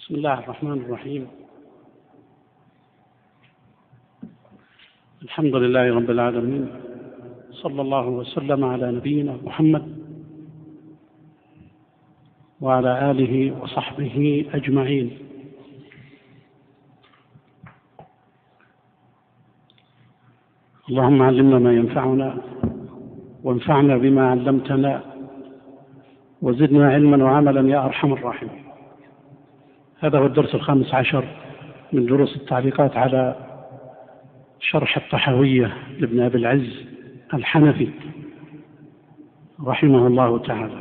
بسم الله الرحمن الرحيم. الحمد لله رب العالمين، صلى الله وسلم على نبينا محمد وعلى آله وصحبه أجمعين. اللهم علمنا ما ينفعنا وانفعنا بما علمتنا وزدنا علما وعملا يا أرحم الراحمين. هذا هو الدرس 15 من دروس التعليقات على شرح الطحاوية لابن أبي العز الحنفي رحمه الله تعالى.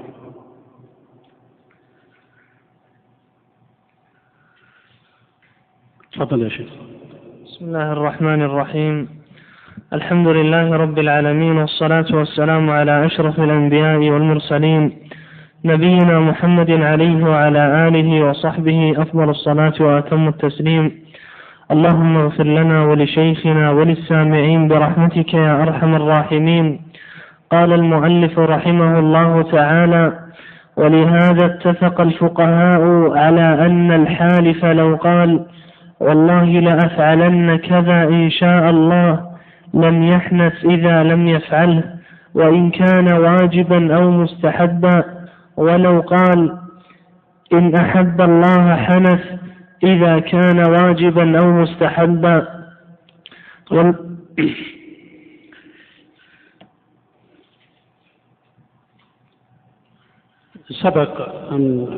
تفضل يا شيخ. بسم الله الرحمن الرحيم. الحمد لله رب العالمين، والصلاة والسلام على أشرف الأنبياء والمرسلين، نبينا محمد عليه وعلى آله وصحبه أفضل الصلاة وأتم التسليم. اللهم اغفر لنا ولشيخنا وللسامعين برحمتك يا أرحم الراحمين. قال المؤلف رحمه الله تعالى: ولهذا اتفق الفقهاء على أن الحالف لو قال والله لأفعلن كذا إن شاء الله لم يحنث إذا لم يفعله، وإن كان واجبا أو مستحبا، ولو قال إن أحب الله حنث إذا كان واجبا أو مستحبا. سبق أن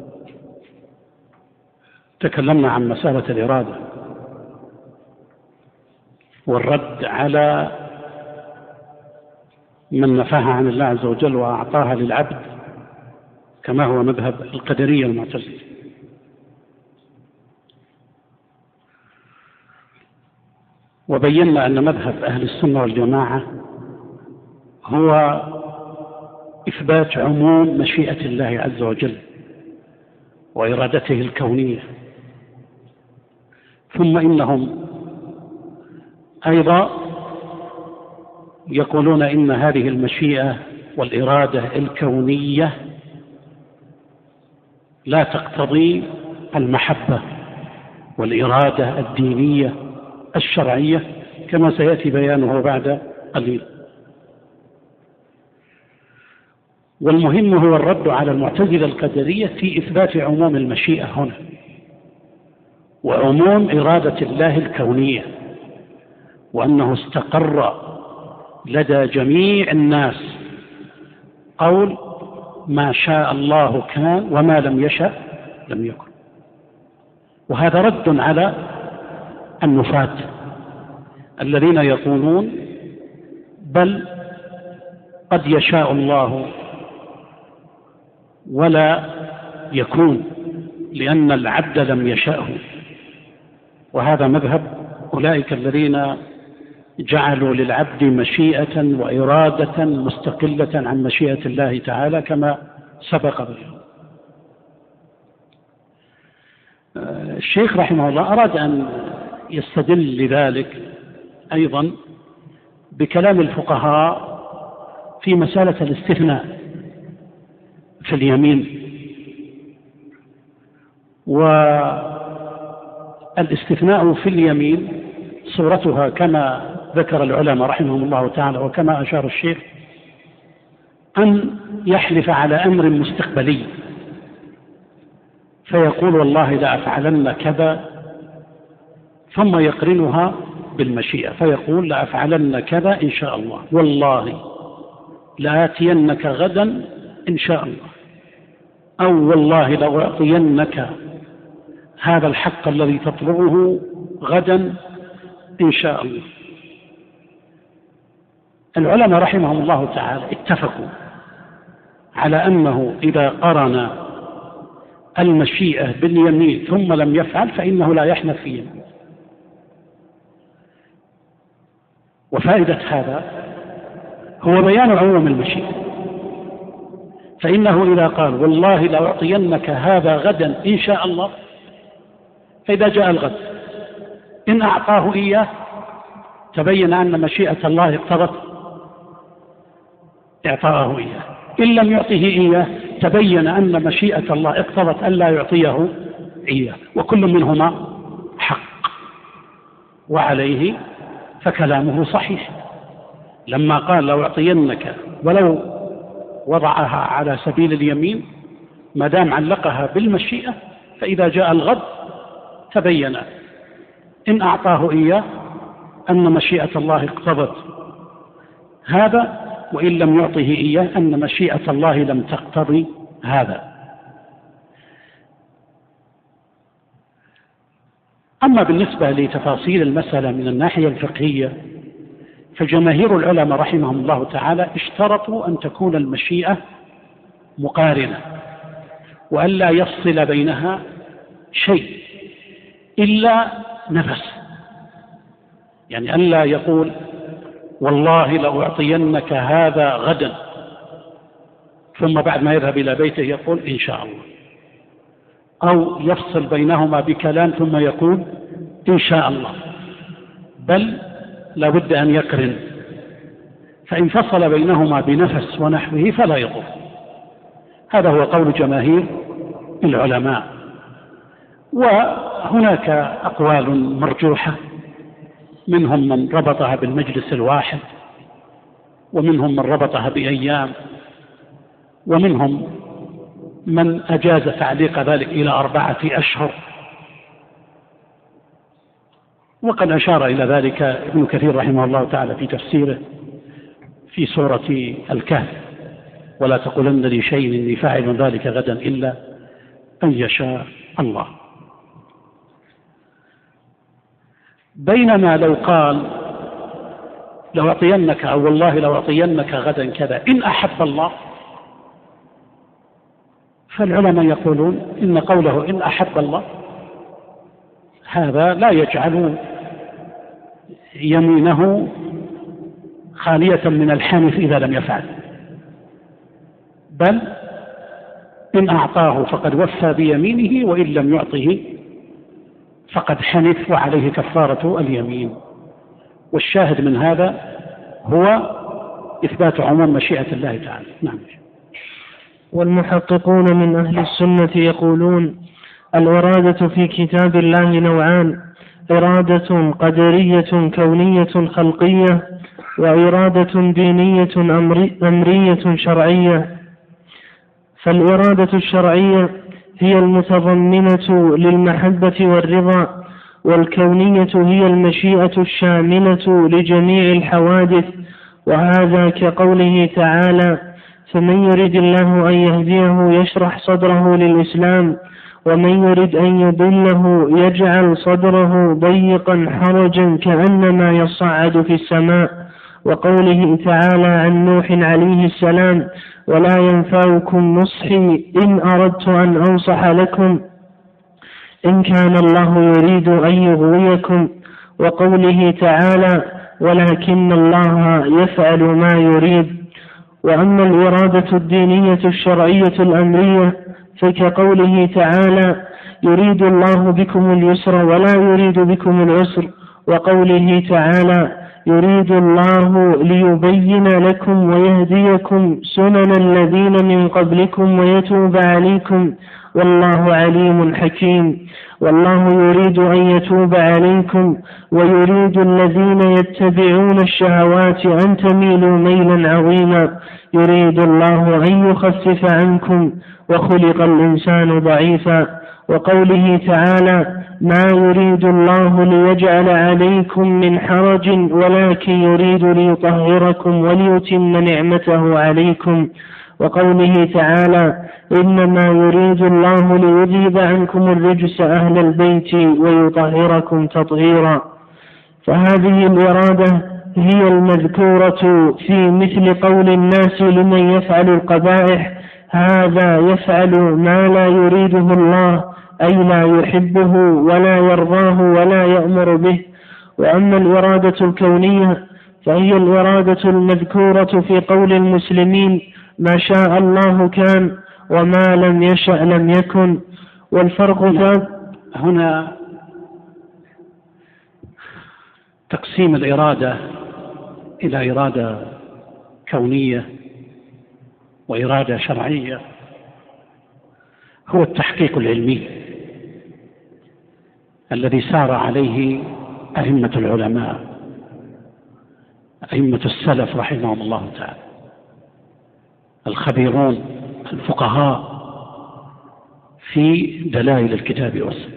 تكلمنا عن مسألة الإرادة والرد على من نفاها عن الله عز وجل وأعطاها للعبد، كما هو مذهب القدرية المعتزلة. وبينا أن مذهب أهل السنة والجماعة هو إثبات عموم مشيئة الله عز وجل وإرادته الكونية، ثم إنهم أيضا يقولون إن هذه المشيئة والإرادة الكونية لا تقتضي المحبة والإرادة الدينية الشرعية، كما سيأتي بيانه بعد قليل. والمهم هو الرد على المعتزلة القدرية في إثبات عموم المشيئة هنا وعموم إرادة الله الكونية، وأنه استقر لدى جميع الناس قول ما شاء الله كان وما لم يشأ لم يكن. وهذا رد على النفاة الذين يقولون بل قد يشاء الله ولا يكون لأن العبد لم يشأه. وهذا مذهب أولئك الذين جعلوا للعبد مشيئة وإرادة مستقلة عن مشيئة الله تعالى كما سبق بهم. الشيخ رحمه الله أراد أن يستدل لذلك أيضا بكلام الفقهاء في مسألة الاستثناء في اليمين. والاستثناء في اليمين صورتها كما ذكر العلماء رحمهم الله تعالى وكما أشار الشيخ أن يحلف على أمر مستقبلي فيقول والله لأفعلن كذا، ثم يقرنها بالمشيئة فيقول لأفعلن كذا إن شاء الله، والله لآتينك غدا إن شاء الله، أو والله لأعطينك هذا الحق الذي تطلبه غدا إن شاء الله. العلماء رحمهم الله تعالى اتفقوا على أنه إذا قرن المشيئة باليمين ثم لم يفعل فإنه لا يحنث في يمين. وفائدة هذا هو بيان عموم المشيئة، فإنه إذا قال والله لأعطينك هذا غدا إن شاء الله، فإذا جاء الغد إن أعطاه إياه تبين أن مشيئة الله اقتضت إعطاءه إياه، إن لم يعطه إياه تبين أن مشيئة الله اقتضت ألا يعطيه إياه، وكل منهما حق وعليه فكلامه صحيح. لما قال لو أعطينك ولو وضعها على سبيل اليمين ما دام علقها بالمشيئة، فإذا جاء الغد تبين إن أعطاه إياه أن مشيئة الله اقتضت هذا، وإن لم يعطه إياه أن مشيئة الله لم تقتضي هذا. أما بالنسبة لتفاصيل المسألة من الناحية الفقهية، فجماهير العلماء رحمهم الله تعالى اشترطوا أن تكون المشيئة مقارنة، وألا يفصل بينها شيء إلا نفس، يعني ألا يقول والله لأعطينك هذا غدا ثم بعد ما يذهب إلى بيته يقول إن شاء الله، أو يفصل بينهما بكلام ثم يقول إن شاء الله، بل لابد أن يقرن، فإن فصل بينهما بنفس ونحوه فلا يضر. هذا هو قول جماهير العلماء. وهناك أقوال مرجوحة، منهم من ربطها بالمجلس الواحد، ومنهم من ربطها بأيام، ومنهم من أجاز تعليق ذلك إلى 4 أشهر، وقد أشار إلى ذلك ابن كثير رحمه الله تعالى في تفسيره في سورة الكهف: ولا تقولن لي شيء إني فاعل ذلك غدا إلا أن يشاء الله. بينما لو قال لو أعطينك أو والله لو أعطينك غدا كذا إن أحب الله، فالعلماء يقولون إن قوله إن أحب الله هذا لا يجعل يمينه خالية من الحنث إذا لم يفعل، بل إن أعطاه فقد وفى بيمينه، وإن لم يعطه فقد حنث وعليه كفارة اليمين. والشاهد من هذا هو إثبات عموم مشيئة الله تعالى. نعم. والمحققون من أهل السنة يقولون الإرادة في كتاب الله نوعان: إرادة قدرية كونية خلقية، وإرادة دينية أمرية شرعية. فالإرادة الشرعية هي المتضمنة للمحبة والرضا، والكونية هي المشيئة الشاملة لجميع الحوادث، وهذا كقوله تعالى: فمن يرد الله أن يهديه يشرح صدره للإسلام، ومن يرد أن يضله يجعل صدره ضيقا حرجا كأنما يصعد في السماء. وقوله تعالى عن نوح عليه السلام: ولا ينفعكم نصحي إن أردت أن أنصح لكم إن كان الله يريد أن يغويكم. وقوله تعالى: ولكن الله يفعل ما يريد. وأما الإرادة الدينية الشرعية الأمرية فكقوله تعالى: يريد الله بكم اليسر ولا يريد بكم العسر. وقوله تعالى: يريد الله ليبين لكم ويهديكم سنن الذين من قبلكم ويتوب عليكم والله عليم حكيم. والله يريد أن يتوب عليكم ويريد الذين يتبعون الشهوات أن تميلوا ميلا عظيما. يريد الله أن يخفف عنكم وخلق الإنسان ضعيفا. وقوله تعالى: ما يريد الله ليجعل عليكم من حرج ولكن يريد ليطهركم وليتم نعمته عليكم. وقوله تعالى: إنما يريد الله ليذهب عنكم الرجس أهل البيت ويطهركم تطهيرا. فهذه الإرادة هي المذكورة في مثل قول الناس لمن يفعل القبائح: هذا يفعل ما لا يريده الله، أي لا يحبه ولا يرضاه ولا يأمر به. وأما الإرادة الكونية فهي الإرادة المذكورة في قول المسلمين: ما شاء الله كان وما لم يشأ لم يكن. والفرق هنا تقسيم الإرادة إلى إرادة كونية وإرادة شرعية هو التحقيق العلمي، الذي سار عليه أئمة العلماء، أئمة السلف رحمهم الله تعالى، الخبيرون الفقهاء في دلائل الكتاب والسنة.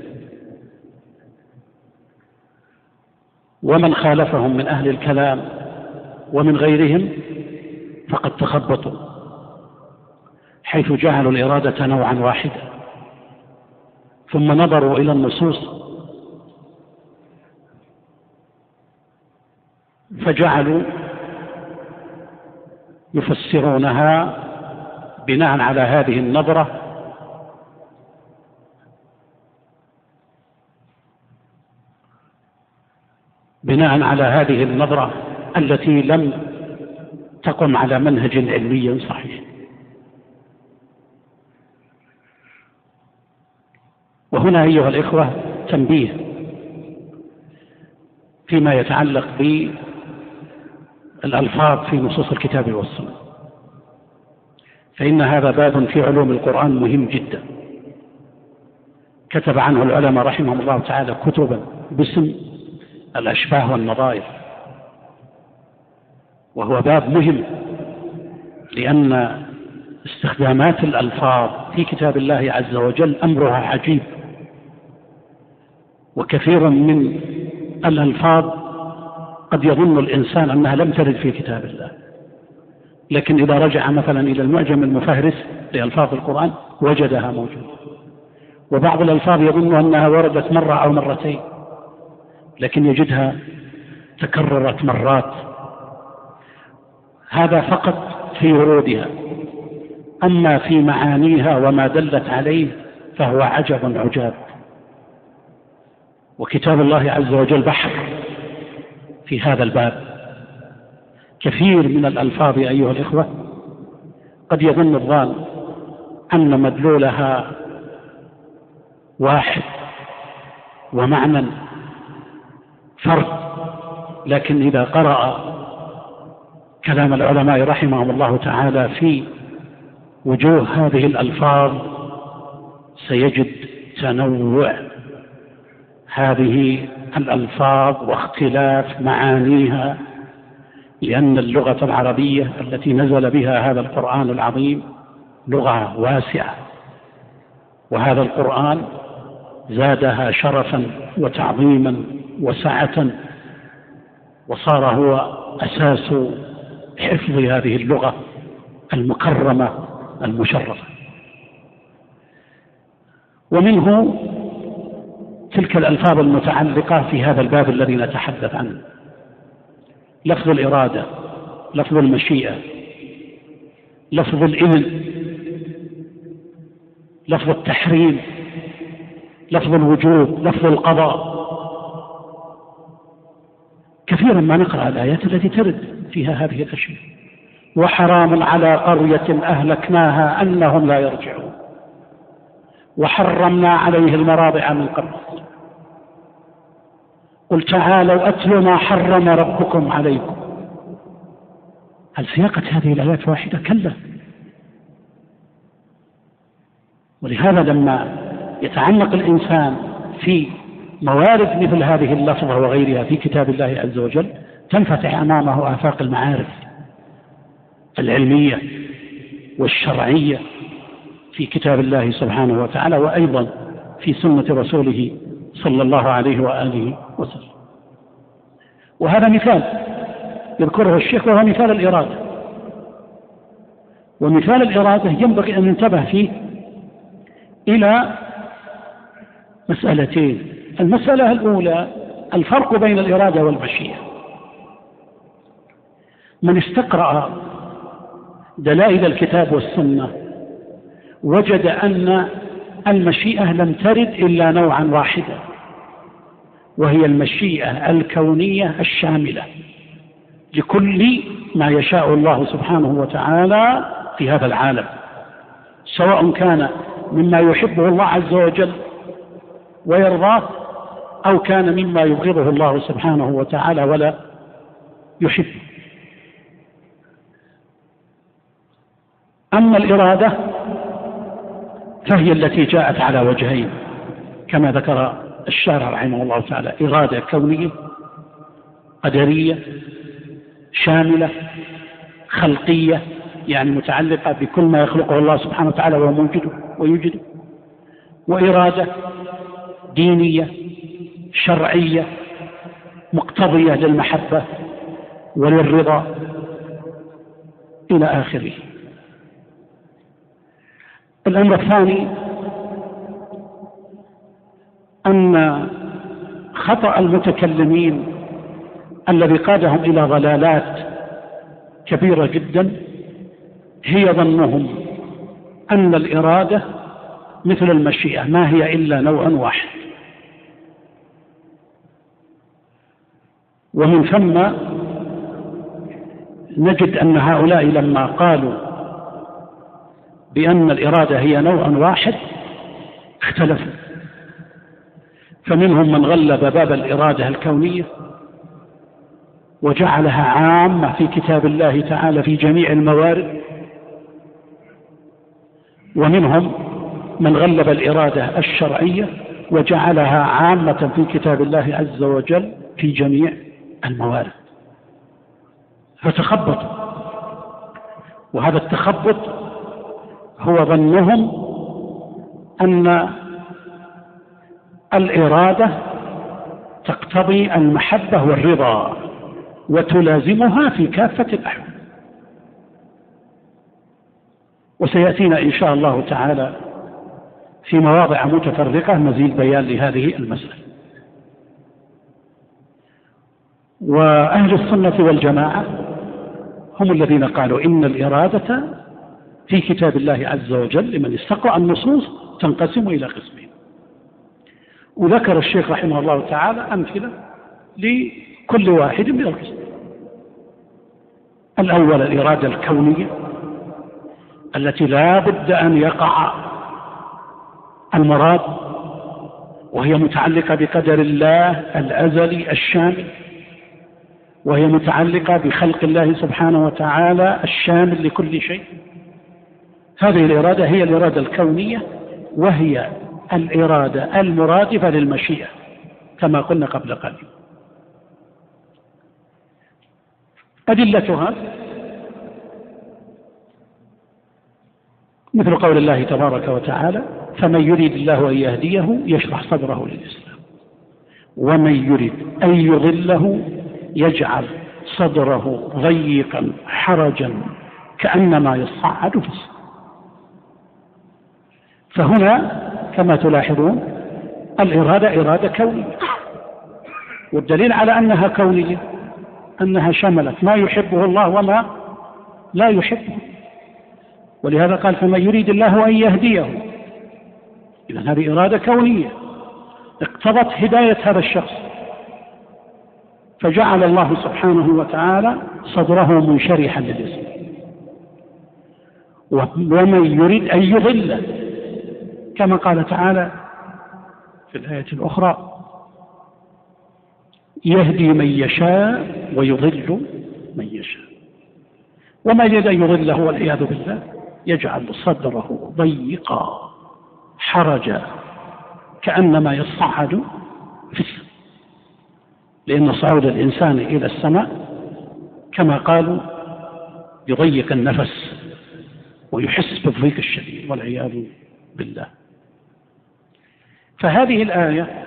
ومن خالفهم من أهل الكلام ومن غيرهم فقد تخبطوا، حيث جعلوا الإرادة نوعا واحدا، ثم نظروا إلى النصوص فجعلوا يفسرونها بناء على هذه النظرة التي لم تقم على منهج علمي صحيح. وهنا أيها الإخوة تنبيه فيما يتعلق بالألفاظ في نصوص الكتاب والسنة، فإن هذا باب في علوم القرآن مهم جدا، كتب عنه العلماء رحمهم الله تعالى كتبا باسم الأشباه والنظائر، وهو باب مهم لأن استخدامات الألفاظ في كتاب الله عز وجل أمرها عجيب، وكثيرا من الألفاظ قد يظن الإنسان أنها لم ترد في كتاب الله، لكن إذا رجع مثلا إلى المعجم المفهرس لألفاظ القرآن وجدها موجودة. وبعض الألفاظ يظن أنها وردت مرة أو مرتين، لكن يجدها تكررت مرات. هذا فقط في ورودها، أما في معانيها وما دلت عليه فهو عجب عجاب. وكتاب الله عز وجل بحر في هذا الباب. كثير من الألفاظ أيها الإخوة قد يظن الظان أن مدلولها واحد ومعنى فرد، لكن إذا قرأ كلام العلماء رحمهم الله تعالى في وجوه هذه الألفاظ سيجد تنوع هذه الألفاظ واختلاف معانيها، لأن اللغة العربية التي نزل بها هذا القرآن العظيم لغة واسعة، وهذا القرآن زادها شرفا وتعظيما وسعة، وصار هو أساس حفظ هذه اللغة المكرمة المشرفة. ومنه تلك الألفاظ المتعلقة في هذا الباب الذي نتحدث عنه: لفظ الإرادة، لفظ المشيئة، لفظ الإذن، لفظ التحريم، لفظ الوجوب، لفظ القضاء. كثيرا ما نقرأ الآيات التي ترد فيها هذه الأشياء: وحرام على قرية أهلكناها أنهم لا يرجعون، وحرمنا عليه المراضع من قبل، قل تعالوا أتلوا ما حرم ربكم عليكم. هل سياقة هذه الآيات واحدة؟ كلا. ولهذا لما يتعمق الإنسان في موارد مثل هذه اللفظة وغيرها في كتاب الله عز وجل تنفتح أمامه آفاق المعارف العلمية والشرعية في كتاب الله سبحانه وتعالى، وأيضا في سنة رسوله صلى الله عليه وآله وسلم. وهذا مثال يذكره الشيخ، وهو مثال الإرادة. ومثال الإرادة ينبغي أن ننتبه فيه إلى مسألتين. المسألة الأولى الفرق بين الإرادة والمشيئة. من استقرأ دلائل الكتاب والسنة وجد أن المشيئة لم ترد إلا نوعا واحدا، وهي المشيئة الكونية الشاملة لكل ما يشاء الله سبحانه وتعالى في هذا العالم، سواء كان مما يحبه الله عز وجل ويرضاه، أو كان مما يبغضه الله سبحانه وتعالى ولا يحبه. أما الإرادة فهي التي جاءت على وجهين كما ذكر الشارع رحمه الله تعالى إرادة كونية قدرية شاملة خلقية، يعني متعلقة بكل ما يخلقه الله سبحانه وتعالى وموجده ويوجده، وإرادة دينية شرعية مقتضية للمحبة وللرضا إلى آخره. الأمر الثاني أن خطأ المتكلمين الذي قادهم إلى ضلالات كبيرة جدا هي ظنهم أن الإرادة مثل المشيئة ما هي إلا نوع واحد، ومن ثم نجد أن هؤلاء لما قالوا بأن الإرادة هي نوع واحد اختلفوا، فمنهم من غلب باب الإرادة الكونية وجعلها عامة في كتاب الله تعالى في جميع الموارد، ومنهم من غلب الإرادة الشرعية وجعلها عامة في كتاب الله عز وجل في جميع الموارد، فتخبطوا. وهذا التخبط هو ظنهم أن الإرادة تقتضي المحبة والرضا وتلازمها في كافة الأحوال. وسيأتينا إن شاء الله تعالى في مواضع متفرقة مزيد بيان لهذه المسألة. وأهل السنة والجماعة هم الذين قالوا إن الإرادة في كتاب الله عز وجل لمن استقرأ النصوص تنقسم إلى قسمين، وذكر الشيخ رحمه الله تعالى أمثلة لكل واحد من القسمين. الأول الإرادة الكونية التي لا بد أن يقع المراد، وهي متعلقة بقدر الله الأزلي الشامل، وهي متعلقة بخلق الله سبحانه وتعالى الشامل لكل شيء. هذه الإرادة هي الإرادة الكونية، وهي الإرادة المرادفة للمشيئة كما قلنا قبل قليل. أدلتها مثل قول الله تبارك وتعالى: فمن يريد الله أن يهديه يشرح صدره للإسلام، ومن يريد أن يضله يجعل صدره ضيقا حرجا كأنما يصعد في السماء. فهنا كما تلاحظون الإرادة إرادة كونية، والدليل على أنها كونية أنها شملت ما يحبه الله وما لا يحبه، ولهذا قال: فمن يريد الله أن يهديه. إذن هذه إرادة كونية اقتضت هداية هذا الشخص، فجعل الله سبحانه وتعالى صدره منشرحا للإسلام. ومن يريد أن يضله كما قال تعالى في الآية الأخرى: يهدي من يشاء ويضل من يشاء. وما يريد أن يضله والعياذ بالله يجعل صدره ضيقا حرجا كأنما يصعد في السماء، لأن صعود الإنسان إلى السماء كما قالوا يضيق النفس ويحس بالضيق الشديد والعياذ بالله. فهذه الآية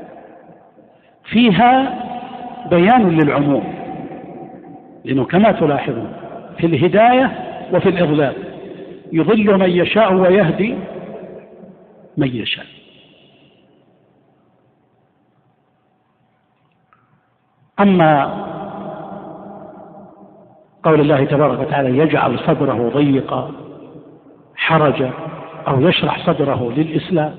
فيها بيان للعموم، لأنه كما تلاحظون في الهداية وفي الإضلال يضل من يشاء ويهدي من يشاء. أما قول الله تبارك وتعالى: يجعل صدره ضيقا حرجا أو يشرح صدره للإسلام،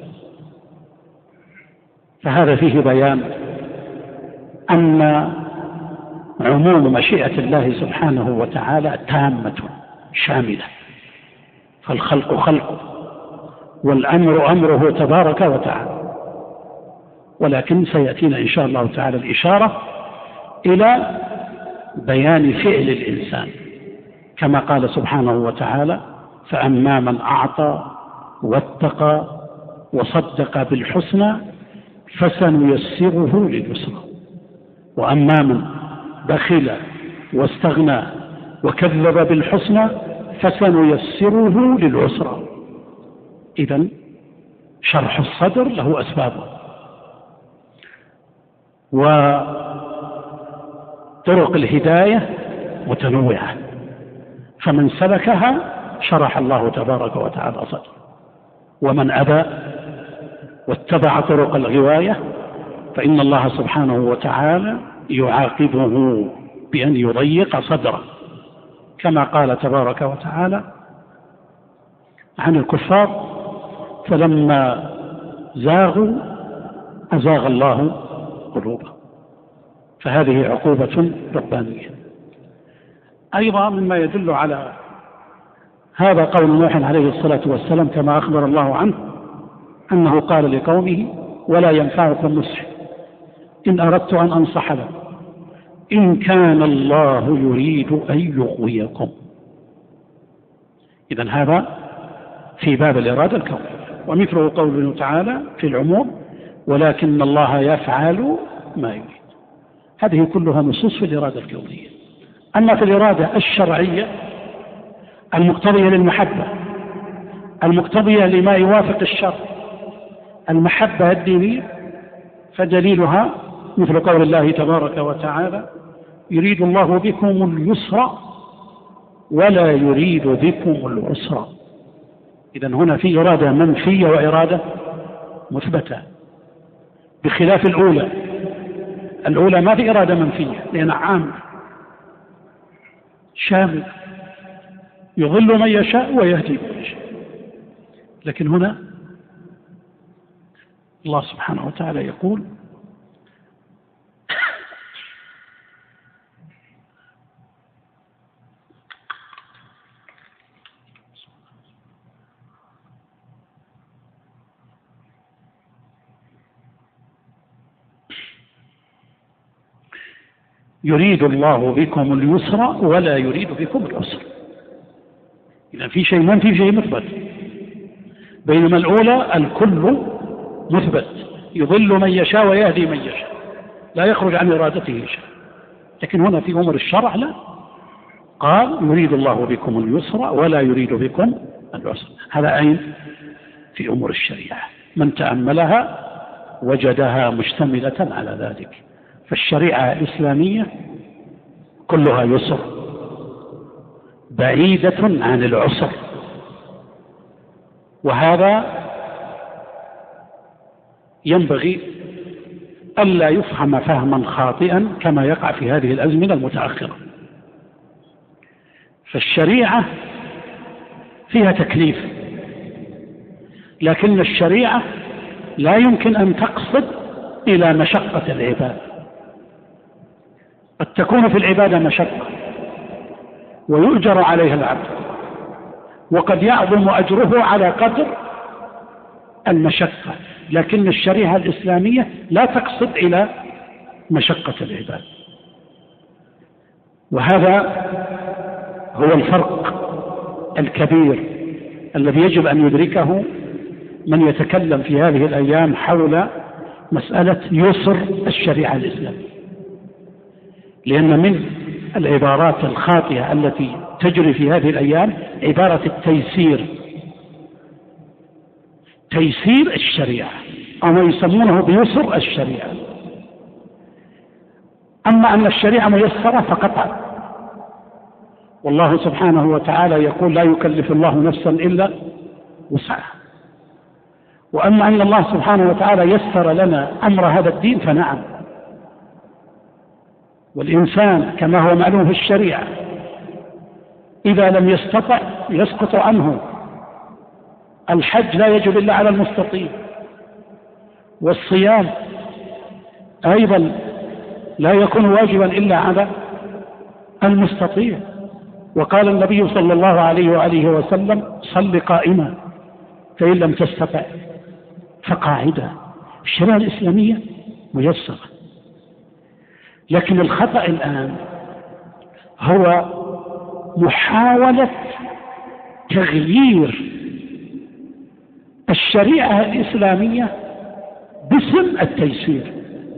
فهذا فيه بيان أن عموم مشيئة الله سبحانه وتعالى تامة شاملة، فالخلق خلقه والأمر أمره تبارك وتعالى. ولكن سيأتينا إن شاء الله تعالى الإشارة إلى بيان فعل الإنسان كما قال سبحانه وتعالى: فأما من أعطى واتقى وصدق بالحسنى فسنيسره لليسرى. وأما من بخل واستغنى وكذب بالحسنى فسنيسره للعسرى. إذن شرح الصدر له أسبابه، وطرق الهداية متنوعة، فمن سلكها شرح الله تبارك وتعالى صدره، ومن أبى واتبع طرق الغواية فإن الله سبحانه وتعالى يعاقبه بأن يضيق صدره، كما قال تبارك وتعالى عن الكفار: فلما زاغوا أزاغ الله قلوبهم. فهذه عقوبة ربانية. أيضا مما يدل على هذا قول نوح عليه الصلاة والسلام كما أخبر الله عنه أنه قال لقومه: ولا ينفعكم نصحي إن أردت أن أنصح لكم إن كان الله يريد أن يغويكم. إذن هذا في باب الإرادة الكونية. ومثله قوله تعالى في العموم: ولكن الله يفعل ما يريد. هذه كلها نصوص في الإرادة الكونية. أما في الإرادة الشرعية المقتضية للمحبة، المقتضية لما يوافق الشرع، المحبة الدينية، فدليلها مثل قول الله تبارك وتعالى: يريد الله بكم اليسر ولا يريد بكم العسر. إذن هنا في إرادة منفية وإرادة مثبتة، بخلاف الأولى. الأولى ما في إرادة منفية لأنها عامة شامل، يضل من يشاء ويهدي من يشاء. لكن هنا الله سبحانه وتعالى يقول: يريد الله بكم اليسر ولا يريد بكم العسر. إذا في شيء منفي في شيء مثبت، بينما الأولى الكل مثبت، يضل من يشاء ويهدي من يشاء، لا يخرج عن إرادته شيء. لكن هنا في أمور الشرع لا، قال: يريد الله بكم اليسر ولا يريد بكم العسر. هذا أين؟ في أمور الشريعة، من تأملها وجدها مشتملة على ذلك. فالشريعة الإسلامية كلها يسر، بعيدة عن العسر. وهذا ينبغي ألا يفهم فهما خاطئا كما يقع في هذه الأزمنة المتأخرة. فالشريعة فيها تكليف، لكن الشريعة لا يمكن أن تقصد إلى مشقة العباد. قد تكون في العبادة مشقة ويؤجر عليها العبد، وقد يعظم أجره على قدر المشقة، لكن الشريعة الإسلامية لا تقصد إلى مشقة العباد. وهذا هو الفرق الكبير الذي يجب أن يدركه من يتكلم في هذه الأيام حول مسألة يسر الشريعة الإسلامية. لأن من العبارات الخاطئة التي تجري في هذه الأيام عبارة التيسير، تيسير الشريعة، أو ما يسمونه بيسر الشريعة. أما أن الشريعة ميسرة فقطعا، والله سبحانه وتعالى يقول: لا يكلف الله نفسا إلا وسعها. وأما أن الله سبحانه وتعالى يسر لنا أمر هذا الدين فنعم. والإنسان كما هو معلوم في الشريعة إذا لم يستطع يسقط عنه. الحج لا يجب إلا على المستطيع، والصيام أيضا لا يكون واجبا إلا على المستطيع. وقال النبي صلى الله عليه وآله وسلم: صل قائما فإن لم تستطع فقاعدا. الشريعة الإسلامية ميسرة. لكن الخطأ الآن هو محاولة تغيير الشريعة الإسلامية باسم التيسير.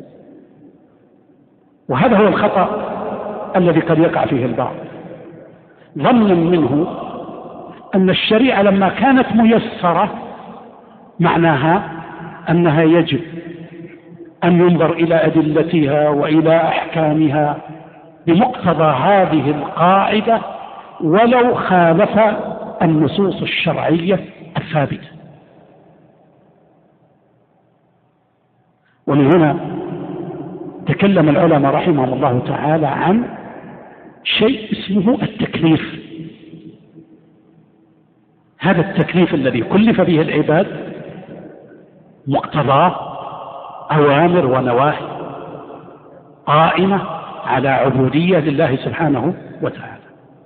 وهذا هو الخطأ الذي قد يقع فيه البعض، ظنا منه أن الشريعة لما كانت ميسرة معناها أنها يجب أن ينظر إلى أدلتها وإلى أحكامها بمقتضى هذه القاعدة ولو خالف النصوص الشرعية الثابتة. ولهنا تكلم العلماء رحمهم الله تعالى عن شيء اسمه التكليف. هذا التكليف الذي كلف به العباد مقتضاه أوامر ونواهي قائمة على عبودية لله سبحانه وتعالى.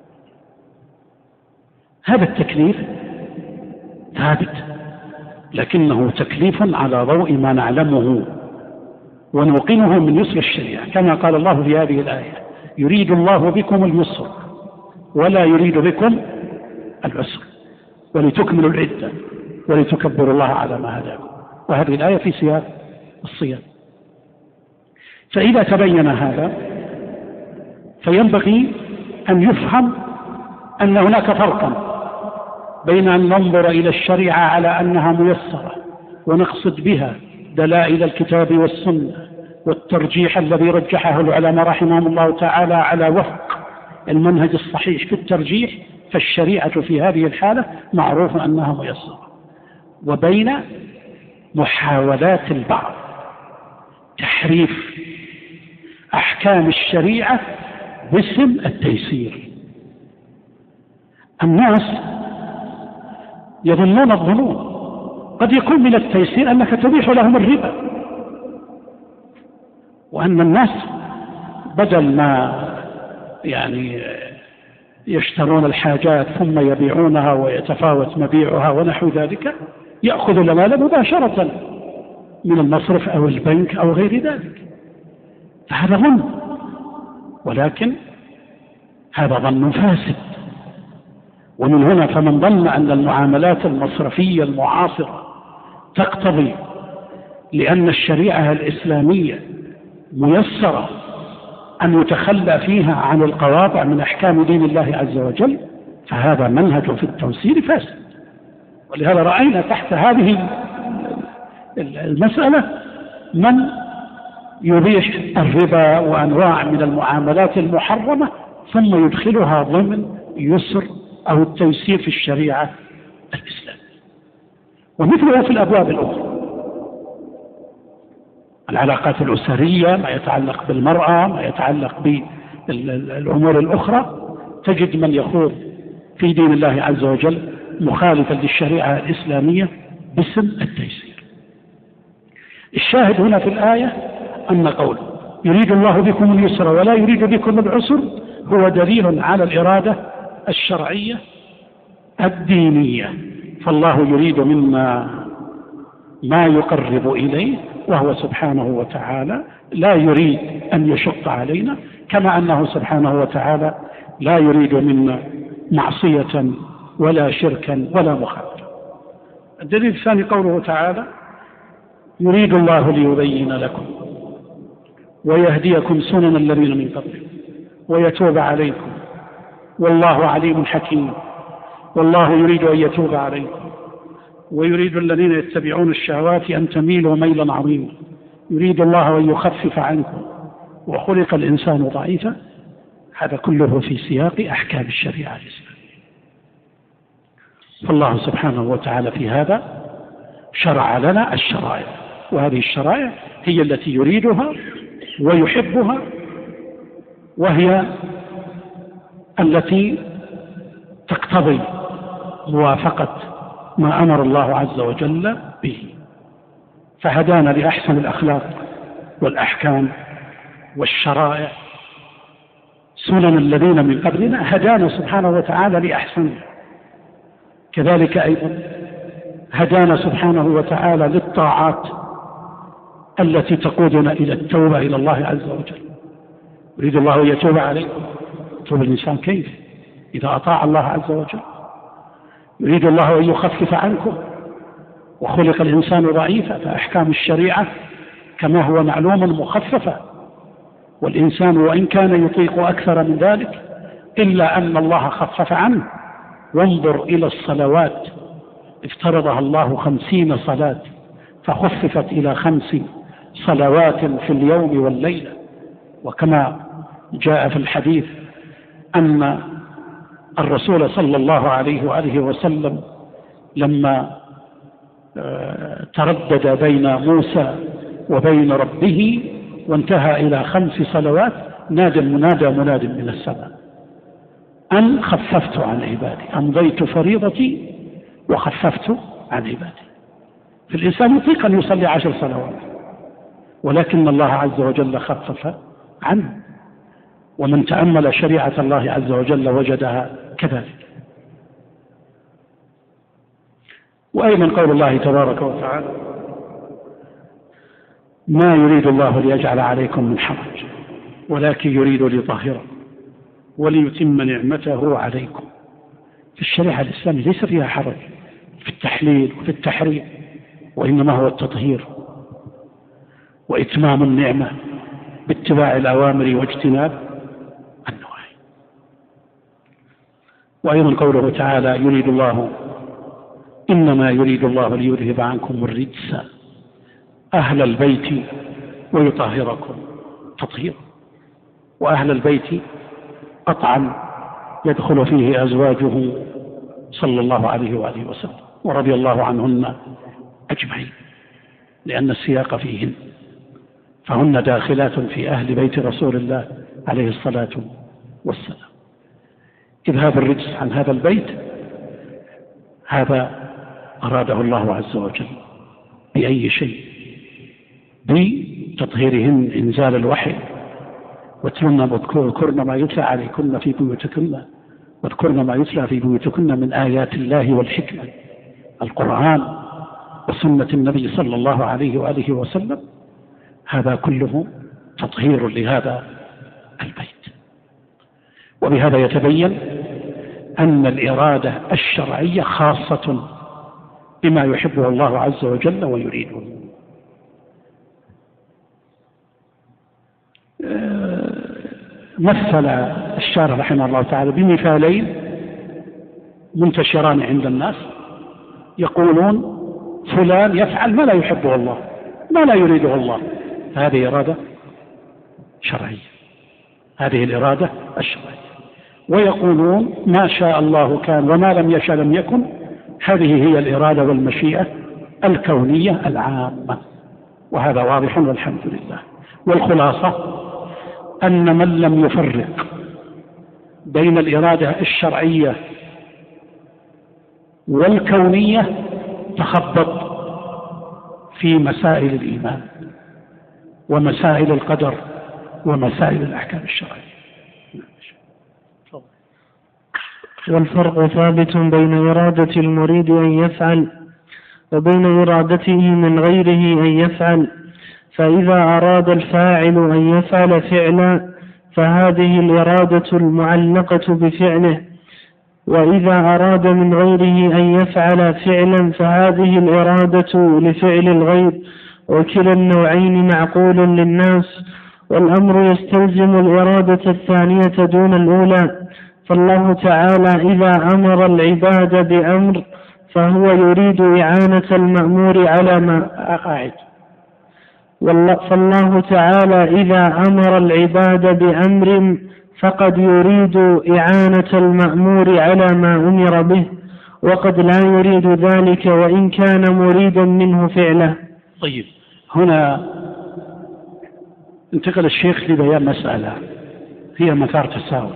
هذا التكليف ثابت، لكنه تكليف على ضوء ما نعلمه ونوقنه من يسر الشريعة، كما قال الله في هذه الآية: يريد الله بكم اليسر ولا يريد بكم العسر ولتكملوا العدة ولتكبروا الله على ما هداكم. وهذه الآية في سياق الصيام. فإذا تبين هذا فينبغي أن يفهم أن هناك فرقا بين أن ننظر إلى الشريعة على أنها ميسرة ونقصد بها دلائل الكتاب والسنة والترجيح الذي رجحه العلماء رحمهم الله تعالى على وفق المنهج الصحيح في الترجيح، فالشريعة في هذه الحالة معروف أنها ميسرة، وبين محاولات البعض تحريف أحكام الشريعة باسم التيسير. الناس يظنون الظنون، قد يكون من التيسير أنك تبيح لهم الربا، وأن الناس بدل ما يشترون الحاجات ثم يبيعونها ويتفاوت مبيعها ونحو ذلك يأخذ المال مباشرة من المصرف أو البنك أو غير ذلك. فهذا ظن، ولكن هذا ظن فاسد. ومن هنا فمن ظن أن المعاملات المصرفية المعاصرة تقتضي لأن الشريعة الإسلامية ميسرة أن يتخلى فيها عن القواطع من أحكام دين الله عز وجل، فهذا منهج في التوسير فاسد. ولهذا رأينا تحت هذه المسألة من يبيح الربا وأنواع من المعاملات المحرمة ثم يدخلها ضمن يسر أو التيسير في الشريعة الإسلامية. ومثله في الأبواب الأخرى، العلاقات الأسرية، ما يتعلق بالمرأة، ما يتعلق بالأمور الأخرى، تجد من يخوض في دين الله عز وجل مخالفا للشريعة الإسلامية باسم التيسير. الشاهد هنا في الآية أن قوله يريد الله بكم اليسر ولا يريد بكم العسر هو دليل على الإرادة الشرعية الدينية، فالله يريد منا ما يقرب إليه، وهو سبحانه وتعالى لا يريد أن يشق علينا، كما أنه سبحانه وتعالى لا يريد منا معصية ولا شركا ولا مخالفة. الدليل الثاني قوله تعالى يريد الله ليبين لكم ويهديكم سنن الذين من قبلكم ويتوب عليكم والله عليم حكيم. والله يريد أن يتوب عليكم ويريد الذين يتبعون الشهوات أن تميلوا ميلا عظيما. يريد الله أن يخفف عنكم وخلق الإنسان ضعيفا. هذا كله في سياق أحكام الشريعة الإسلامية. فالله سبحانه وتعالى في هذا شرع لنا الشرائع، وهذه الشرائع هي التي يريدها ويحبها، وهي التي تقتضي موافقة ما أمر الله عز وجل به. فهدانا لأحسن الأخلاق والأحكام والشرائع. سنن الذين من قبلنا هدانا سبحانه وتعالى لأحسنها، كذلك أيضا هدانا سبحانه وتعالى للطاعات التي تقودنا إلى التوبة إلى الله عز وجل. يريد الله أن يتوب عليكم. يتوب الإنسان كيف؟ إذا أطاع الله عز وجل. يريد الله أن يخفف عنكم. وخلق الإنسان ضعيفا، فأحكام الشريعة كما هو معلوم مخففة، والإنسان وإن كان يطيق أكثر من ذلك إلا أن الله خفف عنه. وانظر إلى الصلوات، افترضها الله 50 صلاة فخففت إلى 5 صلوات في اليوم والليلة. وكما جاء في الحديث أن الرسول صلى الله عليه وآله وسلم لما تردد بين موسى وبين ربه وانتهى إلى 5 صلوات نادى المنادى مناد من السماء أن خففت عن عبادي، أمضيت فريضتي وخففت عن عبادي. فالإنسان يطيق أن يصلي 10 صلوات، ولكن الله عز وجل خفف عنه، ومن تأمل شريعة الله عز وجل وجدها كذلك. وأيضا قول الله تبارك وتعالى: ما يريد الله ليجعل عليكم من حرج ولكن يريد ليطهركم وليتم نعمته عليكم. في الشريعة الإسلامية ليس فيها حرج في التحليل وفي التحريم، وإنما هو التطهير وإتمام النعمة باتباع الأوامر واجتناب النواهي. وأيضا قوله تعالى: يريد الله إنما يريد الله ليذهب عنكم الرجس أهل البيت ويطهركم تطهيرا. وأهل البيت قطعا يدخل فيه أزواجه صلى الله عليه وآله وسلم ورضي الله عنهن أجمعين، لأن السياق فيهن، فهن داخلات في أهل بيت رسول الله عليه الصلاة والسلام. إذهاب الرجس عن هذا البيت هذا أراده الله عز وجل بأي شيء؟ بتطهيرهن، إنزال الوحي، واذكرن ما يتلى عليكن في بيوتكن، واذكرن ما يتلى في بيوتكن من آيات الله والحكمة، القرآن وسنة النبي صلى الله عليه وآله وسلم. هذا كله تطهير لهذا البيت. وبهذا يتبين أن الإرادة الشرعية خاصة بما يحبه الله عز وجل ويريده. مثل الشارح رحمه الله تعالى بمثالين منتشران عند الناس، يقولون فلان يفعل ما لا يحبه الله، ما لا يريده الله، هذه إرادة شرعية، هذه الإرادة الشرعية. ويقولون ما شاء الله كان وما لم يشاء لم يكن، هذه هي الإرادة والمشيئة الكونية العامة. وهذا واضح والحمد لله. والخلاصة أن من لم يفرق بين الإرادة الشرعية والكونية تخبط في مسائل الإيمان ومسائل القدر ومسائل الأحكام الشرعية. والفرق ثابت بين إرادة المريد أن يفعل وبين إرادته من غيره أن يفعل. فإذا أراد الفاعل أن يفعل فعلا فهذه الإرادة المعلقة بفعله، وإذا أراد من غيره أن يفعل فعلا فهذه الإرادة لفعل الغير، وكلا النوعين معقول للناس، والأمر يستلزم الإرادة الثانية دون الأولى. فالله تعالى إذا أمر العباد بأمر فهو يريد إعانة المأمور على ما أعد. فالله تعالى إذا أمر العباد بأمر فقد يريد إعانة المأمور على ما أمر به، وقد لا يريد ذلك وإن كان مريدا منه فعله. طيب، هنا انتقل الشيخ لبيان مسألة هي مثار تساؤل،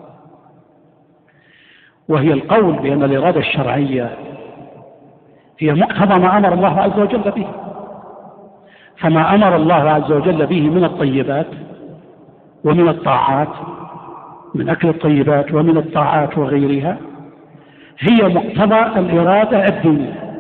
وهي القول بأن الإرادة الشرعية هي مقتضى ما أمر الله عز وجل به. فما أمر الله عز وجل به من الطيبات ومن الطاعات، من أكل الطيبات ومن الطاعات وغيرها، هي مقتضى الإرادة الدينية.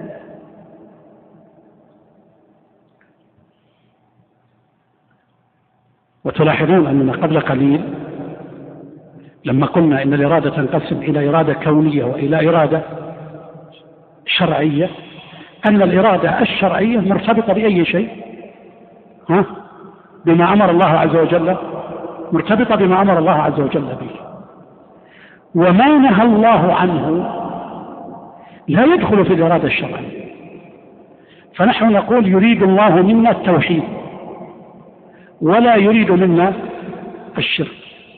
وتلاحظون أننا قبل قليل لما قلنا إن الإرادة تنقسم إلى إرادة كونية وإلى إرادة شرعية، أن الإرادة الشرعية مرتبطة بأي شيء؟ بما أمر الله عز وجل، مرتبطة بما أمر الله عز وجل به. وما نهى الله عنه لا يدخل في الإرادة الشرعية. فنحن نقول يريد الله منا التوحيد ولا يريد منا الشرك.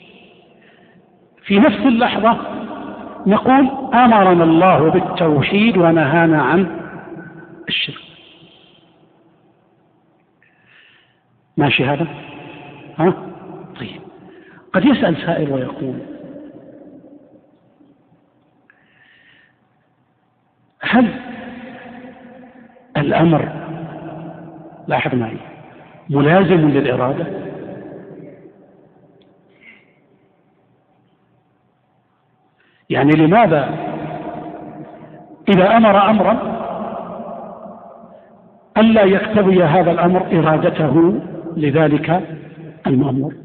في نفس اللحظة نقول أمرنا الله بالتوحيد ونهانا عن الشرك. ماشي هذا؟ طيب، قد يسأل سائل ويقول هل الأمر، لاحظ معي، ملازم للإرادة؟ يعني لماذا إذا أمر أمرا ألا يقتضي هذا الأمر إرادته لذلك المأمور؟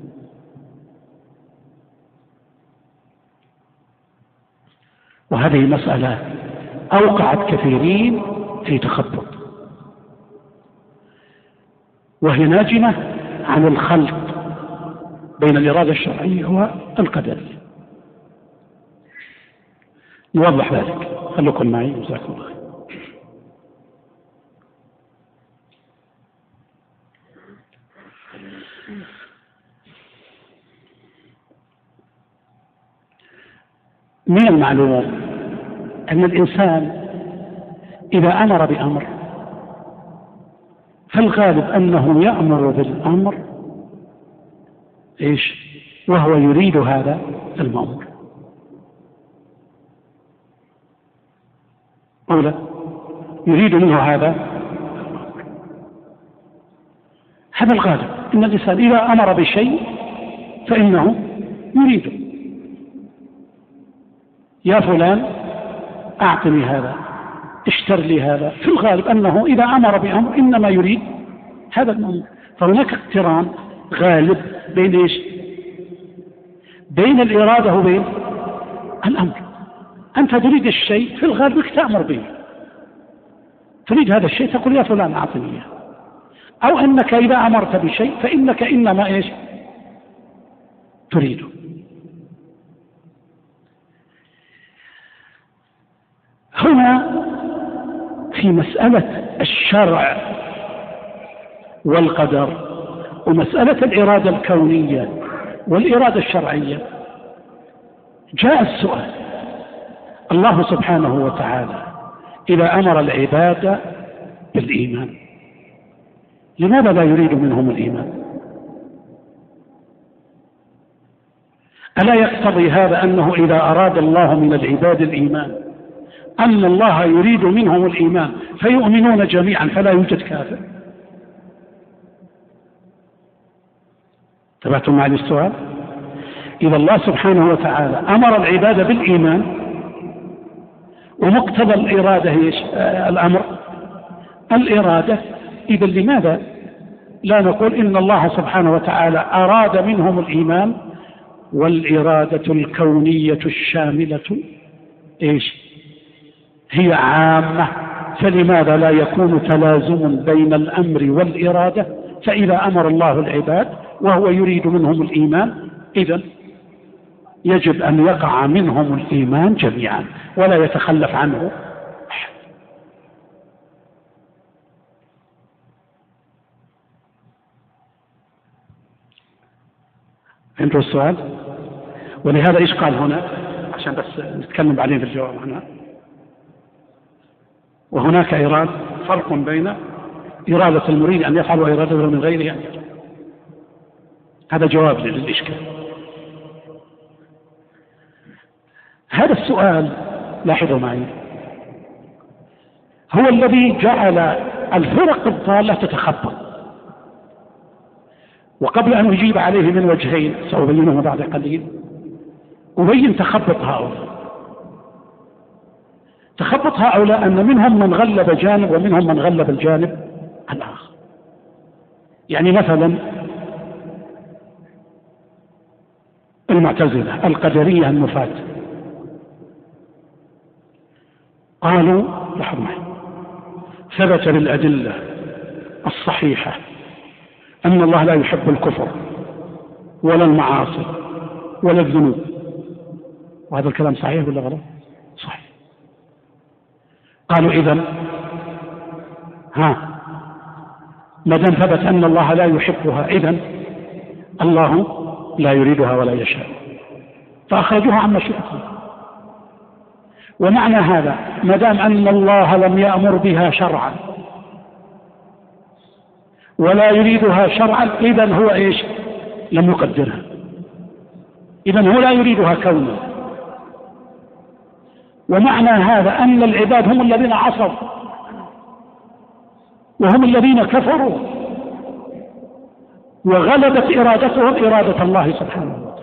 وهذه مسألة أوقعت كثيرين في تخبط، وهي ناجمة عن الخلط بين الإرادة الشرعية والقدرية. نوضح ذلك، خلوكم معي جزاكم الله خير. من المعلوم أن الإنسان إذا أمر بأمر فالغالب أنه يأمر بالأمر وهو يريد هذا المأمور، أو لا يريد منه هذا الغالب. إن الإنسان إذا أمر بشيء فإنه يريده. يا فلان أعطني هذا، اشتر لي هذا. في الغالب أنه إذا أمر بأمر إنما يريد هذا الأمر. فهناك اقتران غالب بين بين الإرادة وبين الأمر. أنت تريد الشيء في الغالب تأمر به، تريد هذا الشيء تقول يا فلان أعطني إياه. أو أنك إذا أمرت بشيء فإنك إنما تريده. هنا في مسألة الشرع والقدر ومسألة الإرادة الكونية والإرادة الشرعية جاء السؤال: الله سبحانه وتعالى إذا أمر العباد بالإيمان لماذا لا يريد منهم الإيمان؟ ألا يقتضي هذا أنه إذا أراد الله من العباد الإيمان أن الله يريد منهم الإيمان فيؤمنون جميعا فلا يوجد كافر؟ تبعتم معي السؤال؟ إذا الله سبحانه وتعالى أمر العباد بالإيمان ومقتضى الإرادة الإرادة، إذا لماذا لا نقول إن الله سبحانه وتعالى أراد منهم الإيمان والإرادة الكونية الشاملة هي عامة، فلماذا لا يكون تلازم بين الأمر والإرادة؟ فإذا أمر الله العباد وهو يريد منهم الإيمان إذن يجب أن يقع منهم الإيمان جميعا ولا يتخلف عنه أحد. فهمتوا السؤال؟ ولهذا إيش قال هنا عشان بس نتكلم بعدين في الجواب هنا. وهناك فرق بين إرادة المريد أن يفعل وإرادته من غيره أن يفعل. هذا جواب للإشكال. هذا السؤال لاحظوا معي هو الذي جعل الفرق الضالة تتخبط. وقبل أن أجيب عليه من وجهين سأبينهما بعد قليل أبين تخبط هؤلاء. تخبط هؤلاء أن منهم من غلب جانب ومنهم من غلب الجانب الآخر. يعني مثلا المعتزلة القدرية النفاة قالوا لحظة ثبت بالأدلة الصحيحة أن الله لا يحب الكفر ولا المعاصي ولا الذنوب، وهذا الكلام صحيح ولا غلط؟ صحيح. قالوا إذن ما دام ثبت أن الله لا يحبها إذن الله لا يريدها ولا يشاء، فأخرجوها عن مشيئته. ومعنى هذا ما دام أن الله لم يأمر بها شرعا ولا يريدها شرعا إذن هو إيش؟ لم يقدرها، إذن هو لا يريدها كونا. ومعنى هذا أن العباد هم الذين عصوا وهم الذين كفروا وغلبت إرادتهم إرادة الله سبحانه وتعالى،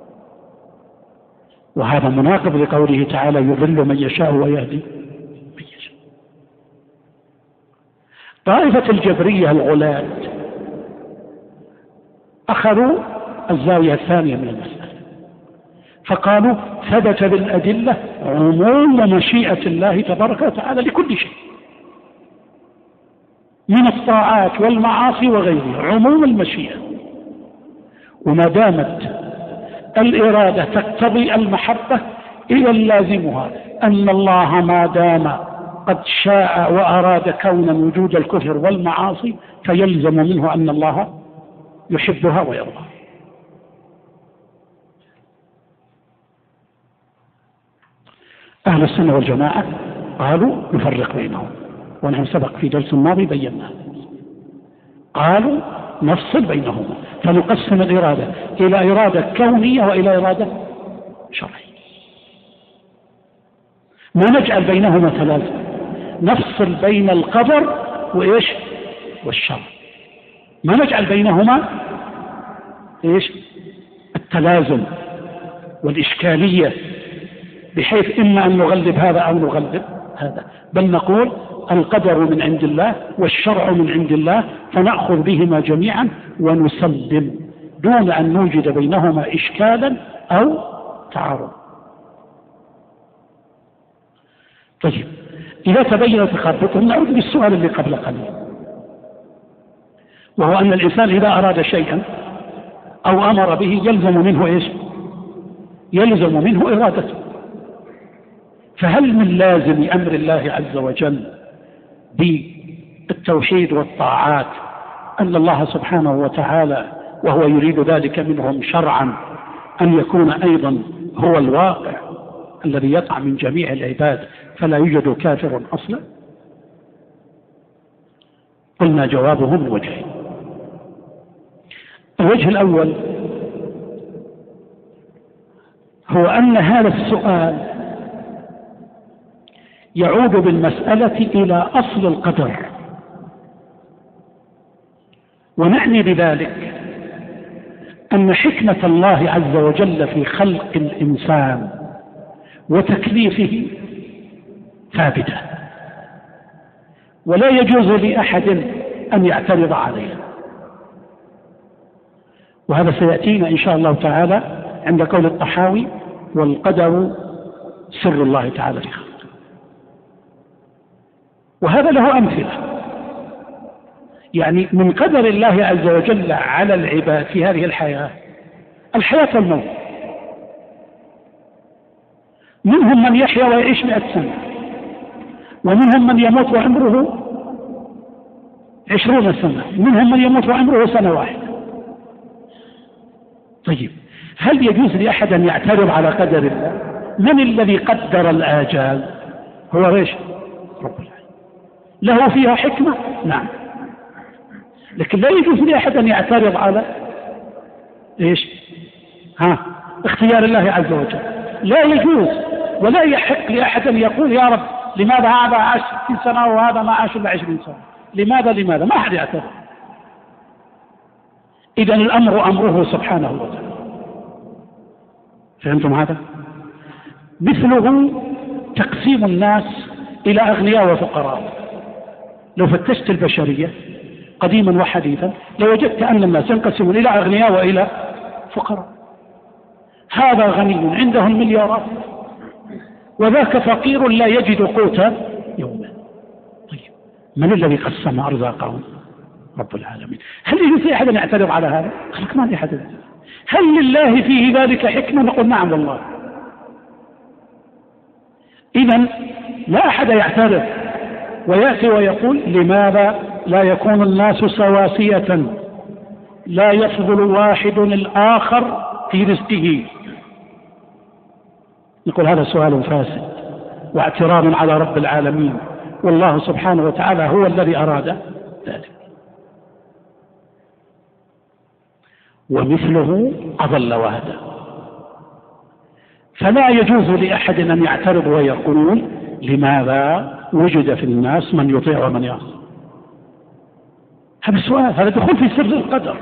وهذا مناقض لقوله تعالى يضل من يشاء ويهدي من يشاء. طائفة الجبرية الغلاة أخذوا الزاوية الثانية من المسألة، فقالوا ثبت بالأدلة عموم مشيئة الله تبارك وتعالى لكل شيء من الطاعات والمعاصي وغيرها، عموم المشيئة. وما دامت الإرادة تقتضي المحبة إذا لازمها أن الله ما دام قد شاء وأراد كونا وجود الكفر والمعاصي فيلزم منه أن الله يحبها ويرضاها. أهل السنة والجماعة قالوا نفرق بينهم، ونحن سبق في درس الماضي بينا، قالوا نفصل بينهما فنقسم الإرادة إلى إرادة كونية وإلى إرادة شرعية، ما نجعل بينهما ثلاثة، نفصل بين القدر وإيش والشرع، ما نجعل بينهما إيش التلازم والإشكالية بحيث إما أن نغلب هذا أو نغلب هذا، بل نقول القدر من عند الله والشرع من عند الله فنأخذ بهما جميعا ونسلم دون أن نوجد بينهما إشكالا أو تعارض. طيب إذا تبين تخبطهم نعود بالسؤال اللي قبل قليل، وهو أن الإنسان إذا أراد شيئا أو أمر به يلزم منه إيش؟ يلزم منه إرادته. فهل من لازم أمر الله عز وجل بالتوحيد والطاعات أن الله سبحانه وتعالى وهو يريد ذلك منهم شرعا أن يكون أيضا هو الواقع الذي يقع من جميع العباد فلا يوجد كافر أصلا؟ قلنا جوابه من وجهين. الوجه الأول هو أن هذا السؤال يعود بالمسألة إلى أصل القدر، ونعني بذلك أن حكمة الله عز وجل في خلق الإنسان وتكليفه ثابتة ولا يجوز لأحد أن يعترض عليها، وهذا سيأتينا إن شاء الله تعالى عند قول الطحاوي والقدر سر الله تعالى في خلقه. وهذا له أمثلة، يعني من قدر الله عز وجل على العباد في هذه الحياة والموت، منهم من يحيا ويعيش 100 سنة، ومنهم من يموت وعمره 20 سنة، ومنهم من يموت وعمره سنة واحدة. طيب هل يجوز لأحد أن يعترض على قدر الله؟ من الذي قدر الآجال؟ هو ايش؟ رب العالمين، له فيها حكمة نعم، لكن لا يجوز لأحد أن يعترض على ايش؟ اختيار الله عز وجل، لا يجوز ولا يحق لأحد أن يقول يا رب لماذا هذا عاش 60 سنة وهذا ما عاش إلا 20 سنة، لماذا ما أحد يعترض. إذن الأمر أمره سبحانه وتعالى. فهمتم هذا؟ مثله تقسيم الناس إلى أغنياء وفقراء. لو فتشت البشرية قديما وحديثا لوجدت أن الناس ينقسمون إلى أغنياء وإلى فقراء، هذا غني عنده المليارات وذاك فقير لا يجد قوتا يوما. طيب من الذي قسم أرزاقهم؟ رب العالمين. هل يجوز أحد أن يعترض على هذا؟ ما لي أحد. هل لله فيه ذلك حكمة؟ نقول نعم والله. إذن لا أحد يعترض ويأتي ويقول لماذا لا يكون الناس سواسية، لا يفضل واحد الآخر في رزقه؟ نقول هذا سؤال فاسد واعتراض على رب العالمين، والله سبحانه وتعالى هو الذي أراد ذلك. ومثله أضل وهدى. فلا يجوز لأحد أن يعترض ويقول لماذا وجد في الناس من يطيع ومن يعصي. هذا السؤال، هذا دخول في سر القدر،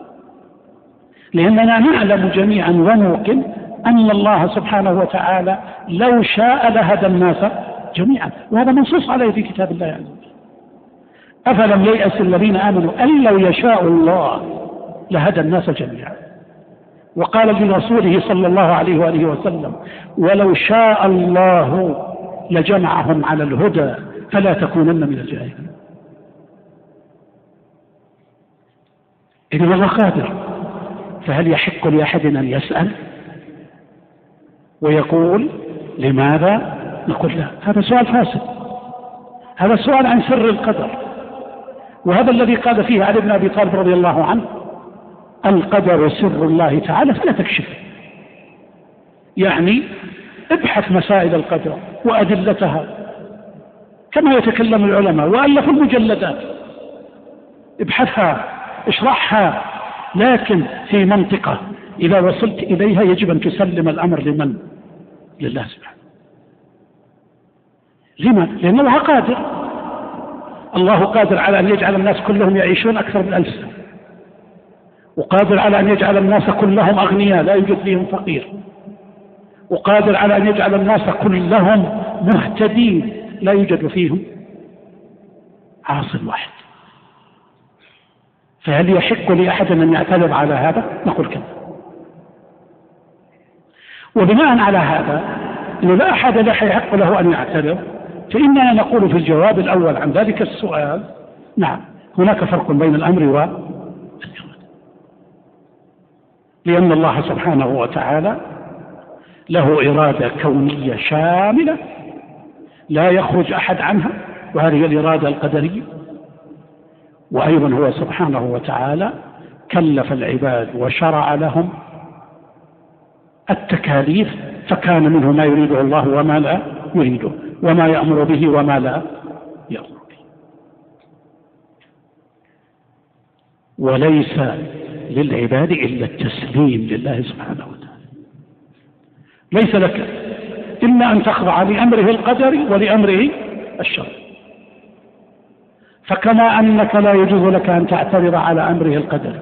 لأننا نعلم جميعا ونوقن أن الله سبحانه وتعالى لو شاء لهدى الناس جميعا، وهذا منصوص عليه في كتاب الله عز وجل. أفلم ييأس الذين آمنوا أن لو يشاء الله لهدى الناس جميعا. وقال لرسوله صلى الله عليه وآله وسلم ولو شاء الله لجمعهم على الهدى فلا تكونن من الجاهلين. إذن الله قادر، فهل يحق لأحد أن يسأل ويقول لماذا؟ نقول لا، هذا سؤال فاسد، هذا سؤال عن سر القدر، وهذا الذي قال فيه علي بن أبي طالب رضي الله عنه القدر سر الله تعالى فلا تكشفه. يعني ابحث مسائل القدر وأدلتها كما يتكلم العلماء وألفوا المجلدات، ابحثها اشرحها، لكن في منطقة إذا وصلت إليها يجب أن تسلم الأمر لمن؟ لله سبحانه. لماذا؟ لأن الله قادر، الله قادر على أن يجعل الناس كلهم يعيشون أكثر من 1000 سنة، وقادر على أن يجعل الناس كلهم أغنياء لا يوجد فيهم فقير، وقادر على أن يجعل الناس كلهم مهتدين لا يوجد فيهم عاصي واحد. فهل يحق لأحد أن يعترض على هذا؟ نقول كذا. وبناء على هذا إنه لا أحد لا يحق له أن يعترض، فإننا نقول في الجواب الأول عن ذلك السؤال نعم هناك فرق بين الأمر والإرادة، لأن الله سبحانه وتعالى له إرادة كونية شاملة لا يخرج أحد عنها، وهذه الإرادة القدرية. وأيضا هو سبحانه وتعالى كلف العباد وشرع لهم التكاليف، فكان منه ما يريده الله وما لا يريده، وما يأمر به وما لا يأمر به. وليس للعباد إلا التسليم لله سبحانه وتعالى، ليس لك إلا أن تخضع لأمره القدري ولأمره الشرعي. فكما أنك لا يجوز لك أن تعترض على أمره القدري،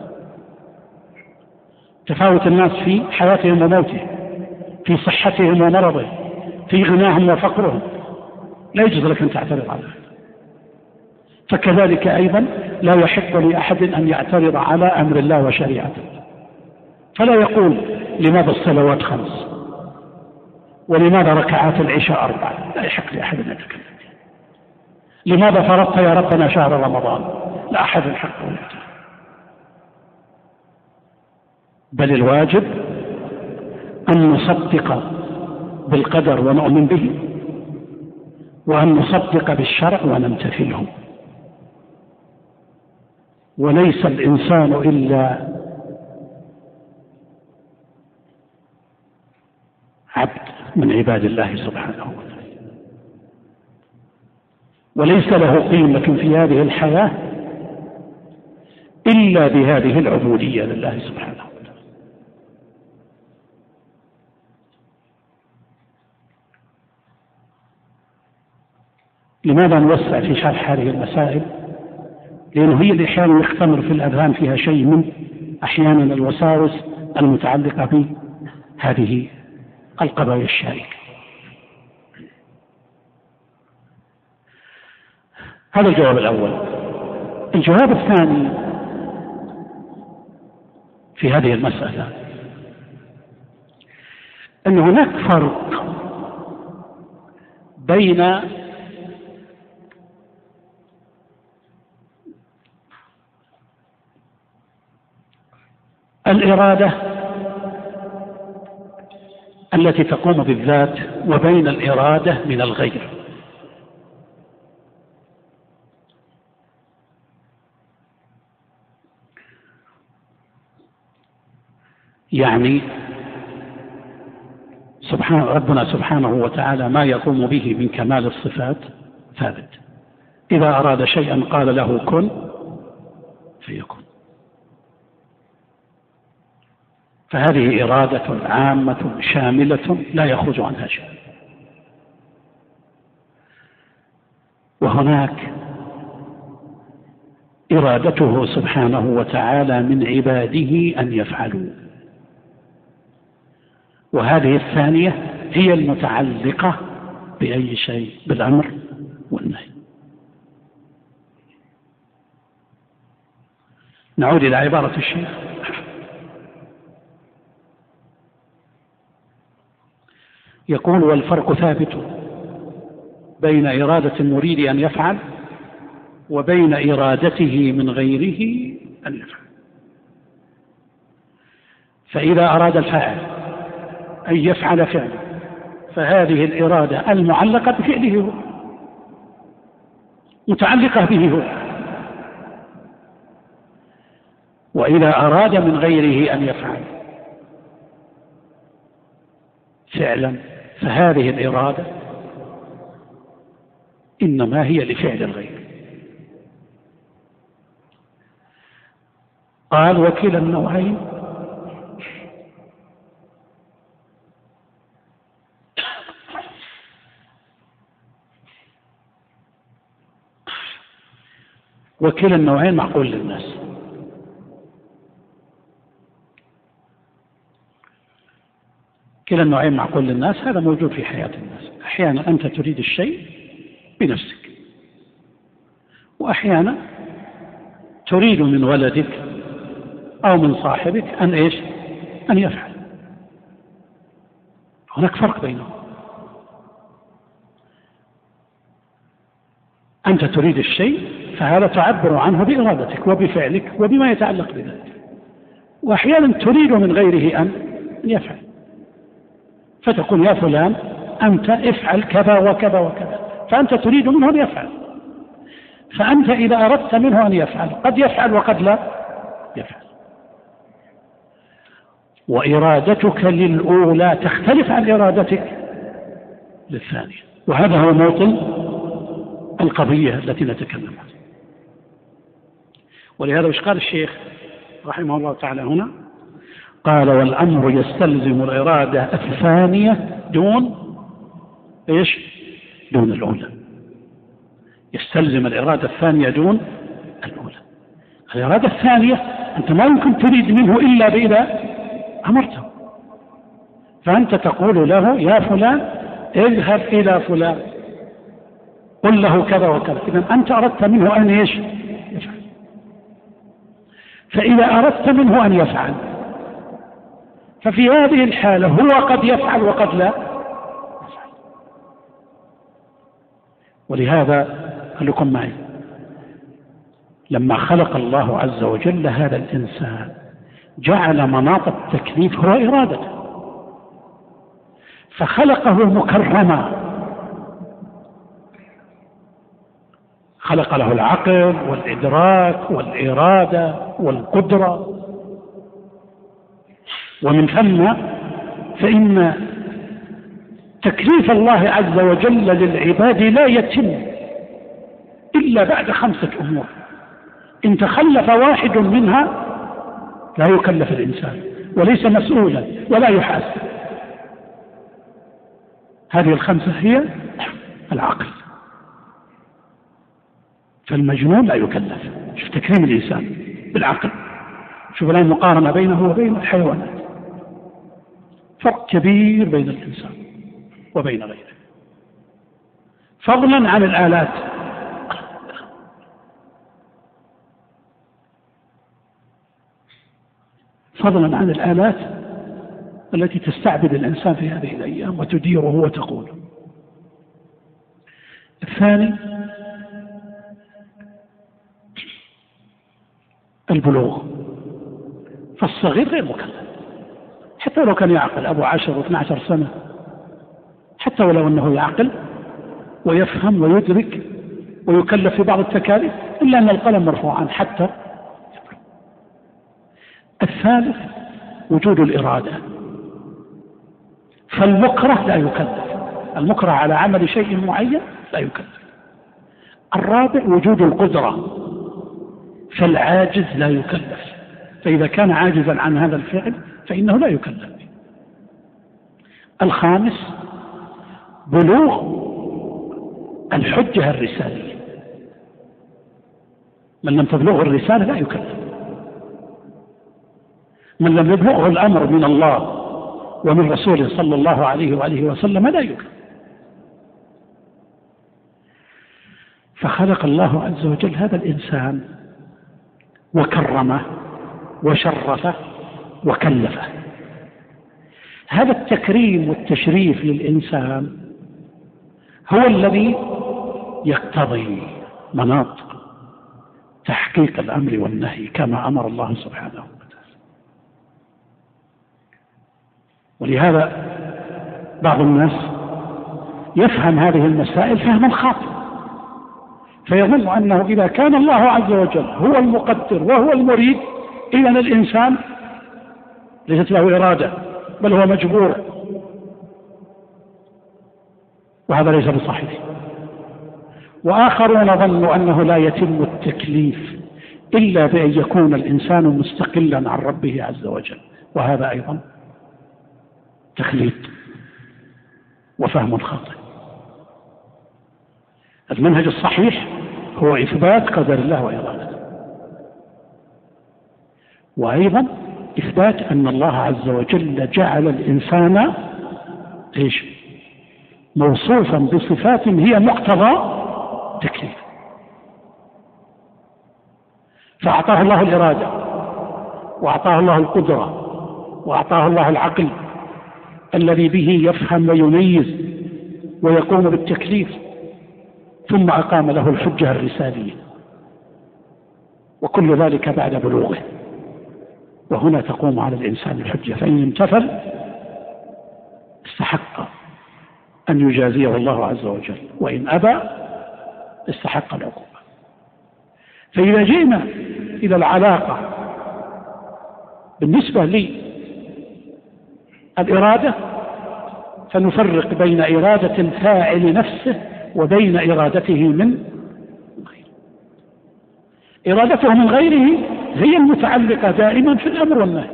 تفاوت الناس في حياتهم وموتهم، في صحتهم ومرضهم، في غناهم وفقرهم، لا يجوز لك أن تعترض على هذا. فكذلك أيضا لا يحق لأحد أن يعترض على أمر الله وشريعته، فلا يقول لماذا الصلوات 5 ولماذا ركعات العشاء 4، لا يحق لأحد أن يتكلم. لماذا فرضت يا ربنا شهر رمضان، لا أحد الحق أن يعترض. بل الواجب أن نصدق بالقدر ونؤمن به، وأن نصدق بالشرع ونمتثله. وليس الإنسان إلا عبد من عباد الله سبحانه وتعالى، وليس له قيمة في هذه الحياة إلا بهذه العبودية لله سبحانه وتعالى. لماذا نوسع في شرح هذه المسائل؟ لأنه هي اللي أحيانا يختمر في الأذهان فيها شيء من أحيانا الوساوس المتعلقة بهذه القضايا الشائكة. هذا الجواب الأول. الجواب الثاني في هذه المسألة أن هناك فرق بين الإرادة التي تقوم بالذات وبين الإرادة من الغير. يعني ربنا سبحانه وتعالى ما يقوم به من كمال الصفات ثابت. إذا أراد شيئا قال له كن فيكون. فهذه إرادة عامة شاملة لا يخرج عنها شيء. وهناك إرادته سبحانه وتعالى من عباده أن يفعلوا، وهذه الثانية هي المتعلقة بأي شيء، بالأمر والنهي. نعود إلى عبارة الشيخ: يقول: والفرق ثابت بين إرادة المريد أن يفعل وبين إرادته من غيره أن يفعل. فإذا أراد الفاعل أن يفعل فعلا فهذه الإرادة المعلقة بفعله هو، متعلقة به هو. وإذا أراد من غيره أن يفعل فعلا فهذه الإرادة إنما هي لفعل الغير. قال: وكلا النوعين معقول للناس. كلا النوعين معقول للناس، هذا موجود في حياة الناس. أحيانا أنت تريد الشيء بنفسك، وأحيانا تريد من ولدك أو من صاحبك أن يفعل. هناك فرق بينهم. أنت تريد الشيء فهذا تعبر عنه بإرادتك وبفعلك وبما يتعلق بذلك، وأحيانا تريد من غيره أن يفعل، فتقول: يا فلان أنت افعل كذا وكذا وكذا، فأنت تريد منه أن يفعل. فأنت إذا أردت منه أن يفعل قد يفعل وقد لا يفعل. وإرادتك للأولى تختلف عن إرادتك للثانية، وهذا هو موطن القضية التي نتكلم عنها. ولهذا وش قال الشيخ رحمه الله تعالى هنا؟ قال: والأمر يستلزم الإرادة الثانية دون الأولى. يستلزم الإرادة الثانية دون الأولى. الإرادة الثانية أنت ما يمكن تريد منه إلا بإذا أمرته. فأنت تقول له: يا فلان اذهب إلى فلان قل له كذا وكذا. إذن أنت أردت منه أن يفعل. فإذا أردت منه أن يفعل ففي هذه الحالة هو قد يفعل وقد لا يفعل. ولهذا خليكم معي، لما خلق الله عز وجل هذا الإنسان جعل مناط التكليف هو إرادته، فخلقه مكرما، خلق له العقل والإدراك والإرادة والقدرة. ومن ثم فإن تكليف الله عز وجل للعباد لا يتم إلا بعد 5 أمور. إن تخلف واحد منها لا يكلف الإنسان وليس مسؤولا ولا يحاسب. هذه ال5 هي العقل، فالمجنون لا يكلف. شوف تكريم الإنسان بالعقل، شوف الآن مقارنة بينه وبين الحيوانات، فرق كبير بين الإنسان وبين غيره، فضلا عن الآلات. فضلا عن الآلات التي تستعبد الإنسان في هذه الأيام وتديره وتقوله. الثاني البلوغ، فالصغير غير مكلف حتى لو كان يعقل أبو 10 و12 سنة، حتى ولو أنه يعقل ويفهم ويدرك ويكلف في بعض التكاليف، إلا أن القلم مرفوع عنه حتى. الثالث وجود الإرادة، فالمكره لا يكلف، المكره على عمل شيء معين لا يكلف. الرابع وجود القدرة، فالعاجز لا يكلف، فإذا كان عاجزا عن هذا الفعل فإنه لا يكلف. الخامس بلوغ الحجة الرسالية، من لم تبلغه الرسالة لا يكلف، من لم يبلغه الأمر من الله ومن رسوله صلى الله عليه وآله وسلم لا يكلف. فخلق الله عز وجل هذا الإنسان وكرمه وشرفه وكلفه. هذا التكريم والتشريف للإنسان هو الذي يقتضي مناط تحقيق الأمر والنهي كما أمر الله سبحانه وتعالى. ولهذا بعض الناس يفهم هذه المسائل فهما خاطئا، فيظن أنه إذا كان الله عز وجل هو المقدر وهو المريد إذن الإنسان ليست له إرادة بل هو مجبور، وهذا ليس بصحيح. وآخرون ظنوا أنه لا يتم التكليف إلا بأن يكون الإنسان مستقلا عن ربه عز وجل، وهذا أيضا تخليط وفهم خاطئ. المنهج الصحيح هو إثبات قدر الله وإرادته، وأيضا إثبات أن الله عز وجل جعل الإنسان موصوفا بصفات هي مقتضى تكليف، فأعطاه الله الإرادة وأعطاه الله القدرة وأعطاه الله العقل الذي به يفهم ويميز ويقوم بالتكليف، ثم أقام له الحجة الرسالية، وكل ذلك بعد بلوغه. وهنا تقوم على الإنسان الحجة، فإن امتثل استحق أن يجازيه الله عز وجل، وإن أبى استحق العقوبة. فإذا جئنا إلى العلاقة بالنسبة للإرادة فنفرق بين إرادة الفاعل نفسه وبين إرادته من غيره. إرادته من غيره هي المتعلقة دائما في الأمر والنهي،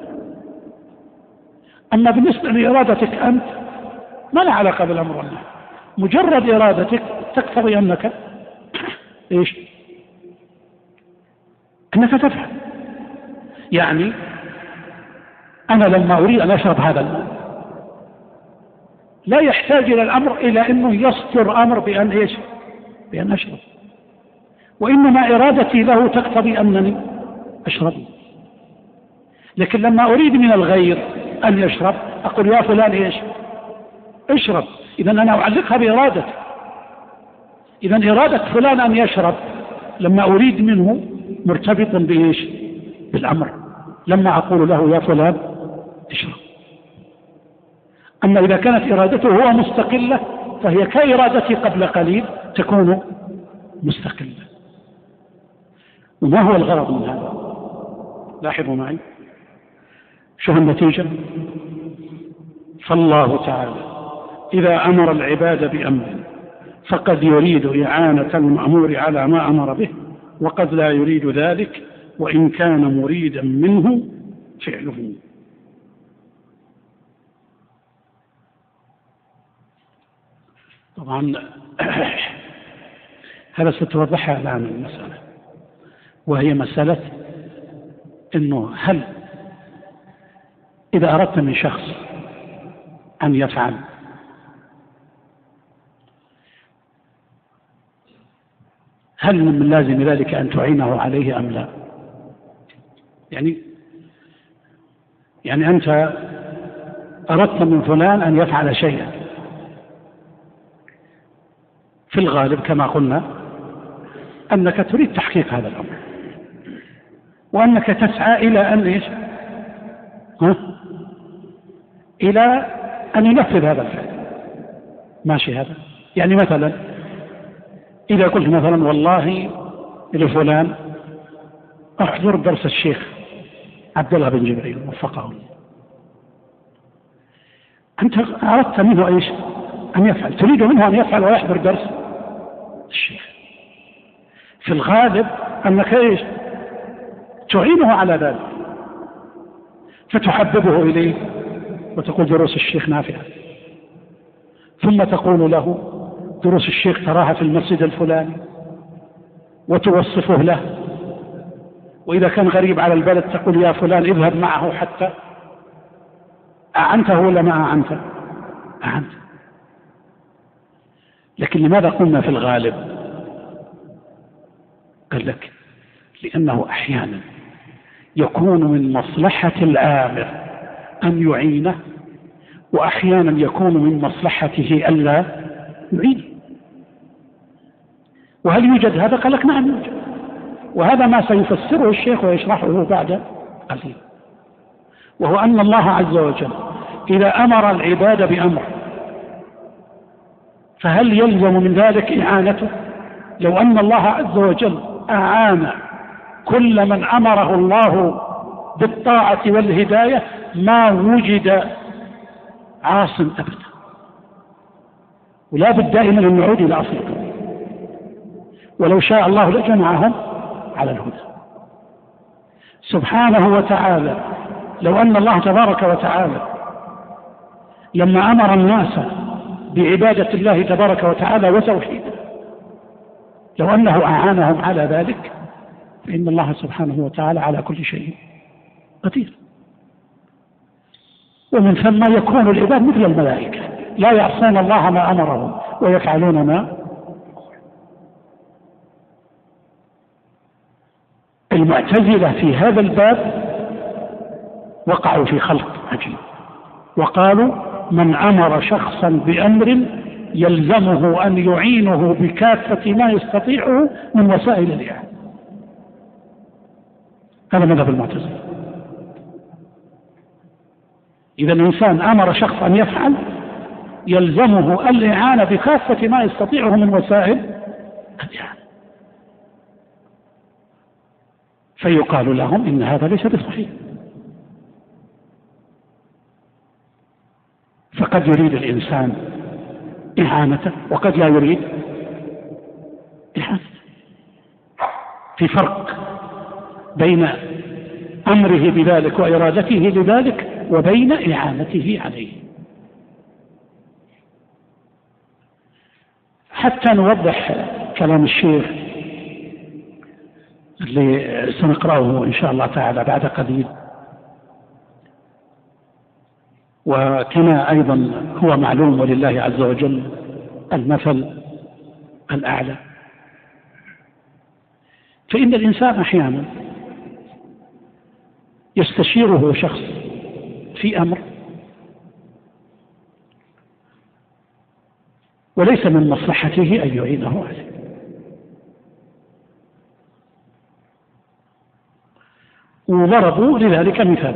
أما بالنسبة لإرادتك أنت ما لا علاقة بالأمر والنهي، مجرد إرادتك تقتضي أنك أنك تفعل. يعني أنا لما أريد أن أشرب هذا الماء لا يحتاج إلى الأمر إلى أنه يصدر أمر بأن بأن أشرب، وإنما إرادتي له تقتضي أنني أشرب. لكن لما أريد من الغير أن يشرب أقول يا فلان اشرب، إذن أنا أعلقها بإرادتي. إذن إرادة فلان أن يشرب لما أريد منه مرتبط بالأمر، لما أقول له يا فلان اشرب. أما إذا كانت إرادته هو مستقلة فهي كإرادتي قبل قليل تكون مستقلة. وما هو الغرض من هذا؟ لاحظوا معي شو النتيجة. فالله تعالى إذا أمر العباد بأمر فقد يريد إعانة المأمور على ما أمر به، وقد لا يريد ذلك وإن كان مريدا منه فعله. طبعا هذا ستوضحها الآن المسألة، وهي مسألة أنه هل إذا أردت من شخص أن يفعل هل من لازم ذلك أن تعينه عليه أم لا؟ يعني أنت أردت من فلان أن يفعل شيئا، في الغالب كما قلنا أنك تريد تحقيق هذا الأمر، وأنك تسعى إلى إلى أن ينفذ هذا الفعل. ماشي هذا؟ يعني مثلا إذا قلت مثلا والله لفلان احضر درس الشيخ عبد الله بن جبريل وفقه الله، أنت أردت منه إيش؟ أن يفعل، تريد منه أن يفعل ويحضر درس الشيخ. في الغالب أنك إيش؟ تعينه على ذلك، فتحببه إليه وتقول دروس الشيخ نافعة، ثم تقول له دروس الشيخ تراها في المسجد الفلاني وتوصفه له، وإذا كان غريب على البلد تقول يا فلان اذهب معه حتى. أعنته ولا ما أعنته؟ أعنت. لكن لماذا قلنا في الغالب؟ قال لك لأنه أحيانا يكون من مصلحة الآمر أن يعينه، وأحيانا يكون من مصلحته ألا يعينه. وهل يوجد هذا؟ قال لك نعم يوجد، وهذا ما سيفسره الشيخ ويشرحه بعد قليل، وهو أن الله عز وجل إذا أمر العباد بأمر فهل يلزم من ذلك إعانته؟ لو أن الله عز وجل أعان كل من أمره الله بالطاعة والهداية ما وجد عاص أبدا، ولا بد دائما أن نعود إلى أصل القضية. ولو شاء الله لجمعهم على الهدى سبحانه وتعالى. لو أن الله تبارك وتعالى لما أمر الناس بعبادة الله تبارك وتعالى وتوحيده، لو أنه أعانهم على ذلك، فإن الله سبحانه وتعالى على كل شيء قدير. ومن ثم يكون العباد مثل الملائكة لا يعصون الله ما أمرهم ويفعلون ما. المعتزلة في هذا الباب وقعوا في خلط عجيب، وقالوا من أمر شخصا بأمر يلزمه أن يعينه بكافة ما يستطيعه من وسائل الإعانة. هذا مذهب المعتزلة. إذا الإنسان أمر شخصا أن يفعل يلزمه الإعانة بكافة ما يستطيعه من وسائل الإعانة، فيقال لهم إن هذا ليس بصحيح. فقد يريد الإنسان إعانته وقد لا يريد إعانته. في فرق بين أمره بذلك وإرادته لذلك وبين إعانته عليه. حتى نوضح كلام الشيخ اللي سنقرأه إن شاء الله تعالى بعد قليل، وكما أيضا هو معلوم ولله عز وجل المثل الأعلى. فإن الإنسان أحيانا يستشيره شخص في أمر وليس من مصلحته أن يعينه عليه، وضربوا لذلك مثال.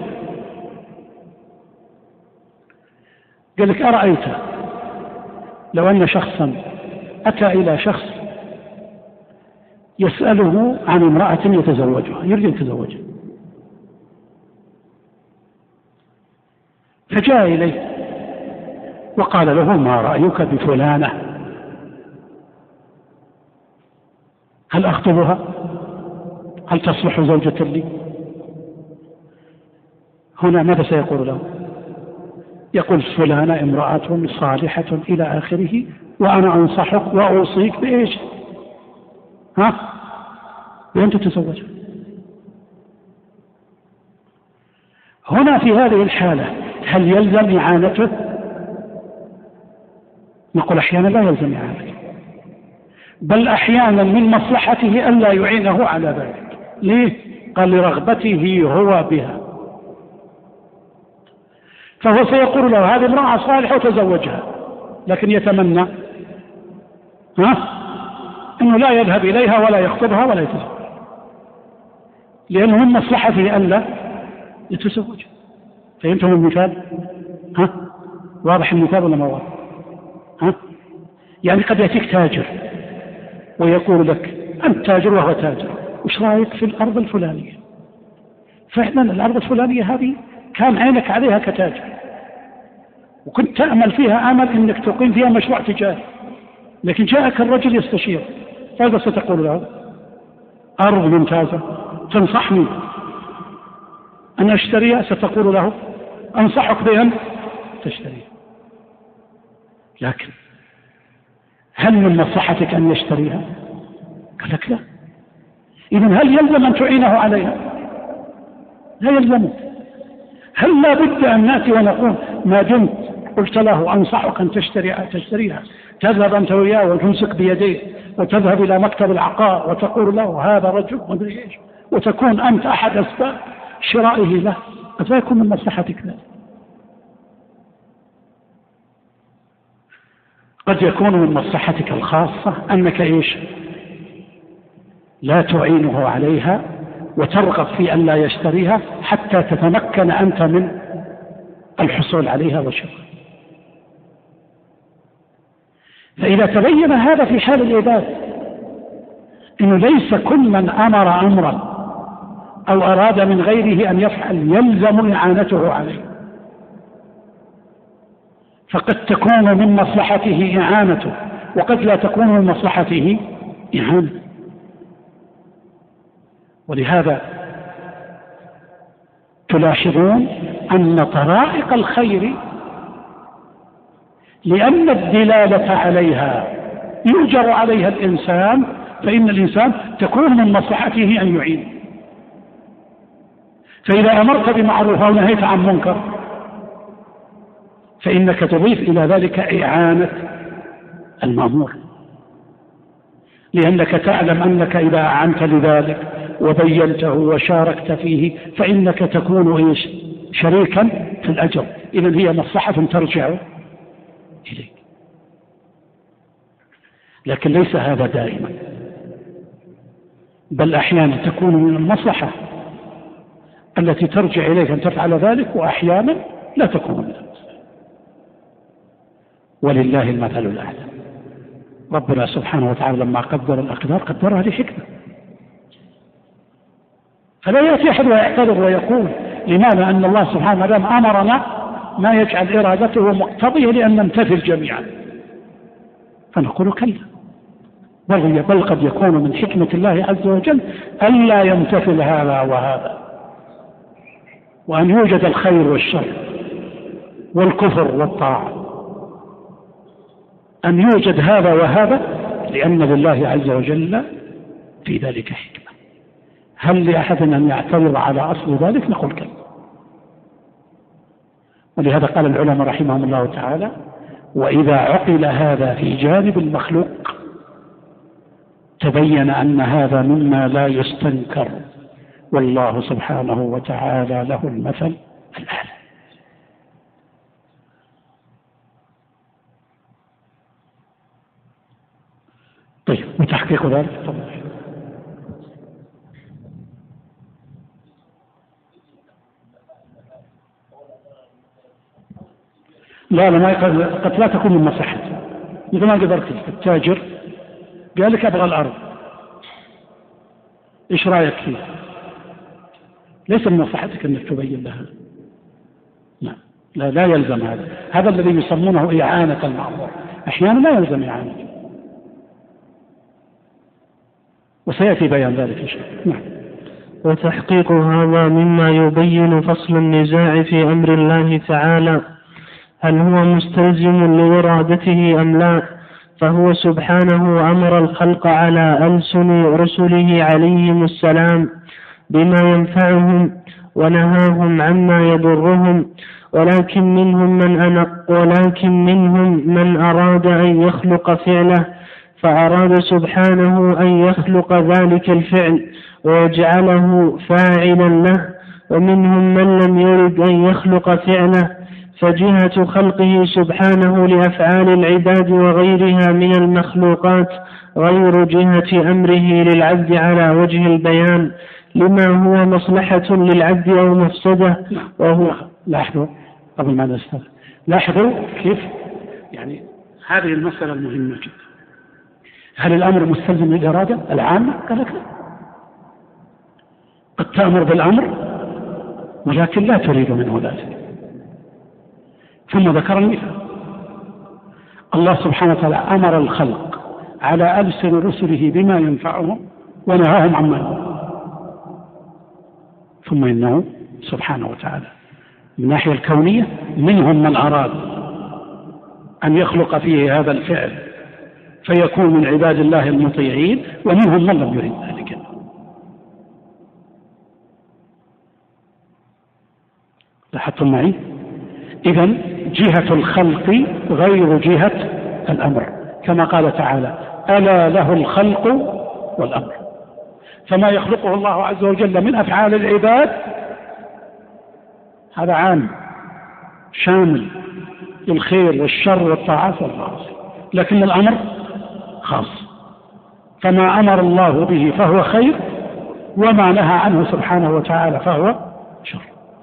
قال لك أرأيت لو أن شخصا أتى إلى شخص يسأله عن امرأة يتزوجها، يريد أن يتزوجها، فجاء إليه وقال له ما رأيك بفلانة؟ هل أخطبها؟ هل تصلح زوجة لي؟ هنا ماذا سيقول له؟ يقول فلانة امرأة صالحة إلى آخره، وأنا أنصحك وأوصيك بإيش؟ بأن تتزوج. هنا في هذه الحالة هل يلزم إعانته؟ نقول أحيانا لا يلزم إعانته، بل أحيانا من مصلحته ألا يعينه على ذلك. ليه؟ قال لرغبته هو بها، فهو سيقول له هذه امرأة صالحة وتزوجها، لكن يتمنى أنه لا يذهب إليها ولا يخطبها ولا يتزوج، لأنه من مصلحته ألا يتزوج. فهمتم المثال؟ واضح المثال ولا ما واضح؟ يعني قد يأتيك تاجر ويقول لك أنت تاجر وهو تاجر، وش رأيك في الأرض الفلانية؟ فعلا الأرض الفلانية هذه كان عينك عليها كتاجر، وكنت تأمل فيها أمل أنك تقيم فيها مشروع تجاري، لكن جاءك الرجل يستشير، فإذا ستقول له أرض ممتازة تنصحني أن أشتريها، ستقول له أنصحك بأن تشتريها، لكن هل من مصلحتك أن يشتريها؟ قال لك لا. إذن هل يلزم أن تعينه عليها؟ لا يلزمك. هل لا بد أن نأتي ونقول ما دمت قلت له أنصحك أن تشتريها، تذهب أنت وياه وتمسك بيديه وتذهب إلى مكتب العقار وتقول له هذا رجل مدري إيش، وتكون أنت أحد أسباب شرائه له، قد لا يكون من مصلحتك ذلك. قد يكون من مصلحتك الخاصة أنك إيش؟ لا تعينه عليها وترغب في أن لا يشتريها حتى تتمكن أنت من الحصول عليها وشرائها. فإذا تبين هذا في حال العباد إنه ليس كل من أمر أمرا أو أراد من غيره أن يفعل يلزم إعانته عليه، فقد تكون من مصلحته إعانته وقد لا تكون من مصلحته إعانة. ولهذا تلاحظون أن طرائق الخير لأن الدلالة عليها يؤجر عليها الإنسان، فإن الإنسان تكون من مصلحته أن يعين. فإذا أمرت بمعروف أو نهيت عن منكر فإنك تضيف إلى ذلك إعانة المأمور، لأنك تعلم أنك إذا أعنت لذلك وبينته وشاركت فيه فإنك تكون إيش؟ شريكا في الأجر. إذن هي مصلحة ترجع إليك. لكن ليس هذا دائما، بل أحيانا تكون من المصلحة التي ترجع إليك أن تفعل ذلك، وأحيانا لا تكون من المصلحة. ولله المثل الأعلى. ربنا سبحانه وتعالى لما قدر الأقدار قدرها لحكمة، فلا يأتي أحد ويعترض ويقول لماذا أن الله سبحانه وتعالى أمرنا ما يجعل إرادته مقتضية لأن نمتثل جميعا، فنقول كلا، بل قد يكون من حكمة الله عز وجل ألا يمتثل هذا وهذا، وأن يوجد الخير والشر والكفر والطاعة، أن يوجد هذا وهذا، لأن لله عز وجل في ذلك حكمة. هل لأحد أن يعترض على أصل ذلك؟ نقول كلا. ولهذا قال العلماء رحمهم الله تعالى: وإذا عقل هذا في جانب المخلوق تبين أن هذا مما لا يستنكر، والله سبحانه وتعالى له المثل الأعلى. طيب، وتحقيق ذلك طبعا. لا ما قد لا تكون من مصلحتي. مثل ما قدرت التاجر قال لك أبغى الأرض، إيش رأيك فيه؟ ليس من مصلحتك أنك تبين لها. لا يلزم هذا الذي يسمونه إعانة المأمور، أحيانا لا يلزم إعانته، وسيأتي بيان ذلك إن شاء الله. وتحقيق هذا مما يبين فصل النزاع في أمر الله تعالى، هل هو مستلزم لإرادته أم لا؟ فهو سبحانه أمر الخلق على ألسن رسله عليهم السلام بما ينفعهم ونهاهم عما يضرهم، ولكن منهم من أراد أن يخلق فعله فأراد سبحانه أن يخلق ذلك الفعل ويجعله فاعلا له، ومنهم من لم يرد أن يخلق فعله، فجهة خلقه سبحانه لأفعال العباد وغيرها من المخلوقات غير جهة أمره للعبد على وجه البيان لما هو مصلحة للعبد أو مفسدة، لاحظوا قبل ما نستطيع، لاحظوا كيف يعني هذه المسألة المهمة جدا. هل الأمر مستلزم للإرادة العامة؟ قال لك لا، قد تأمر بالأمر ولكن لا تريد منه ذلك. ثم ذكر المثال، الله سبحانه وتعالى أمر الخلق على ألسن رسله بما ينفعهم ونهاهم عما يضرهم. ثم إنه سبحانه وتعالى من الناحية الكونية منهم من أراد أن يخلق فيه هذا الفعل فيكون من عباد الله المطيعين، ومنهم من لم يريد ذلك. لاحظتم معي؟ إذن جهة الخلق غير جهة الأمر، كما قال تعالى ألا له الخلق والأمر. فما يخلقه الله عز وجل من أفعال العباد هذا عام شامل للخير والشر والطاعات والمعاصي، لكن الأمر خاص. فما أمر الله به فهو خير، وما نهى عنه سبحانه وتعالى فهو شر.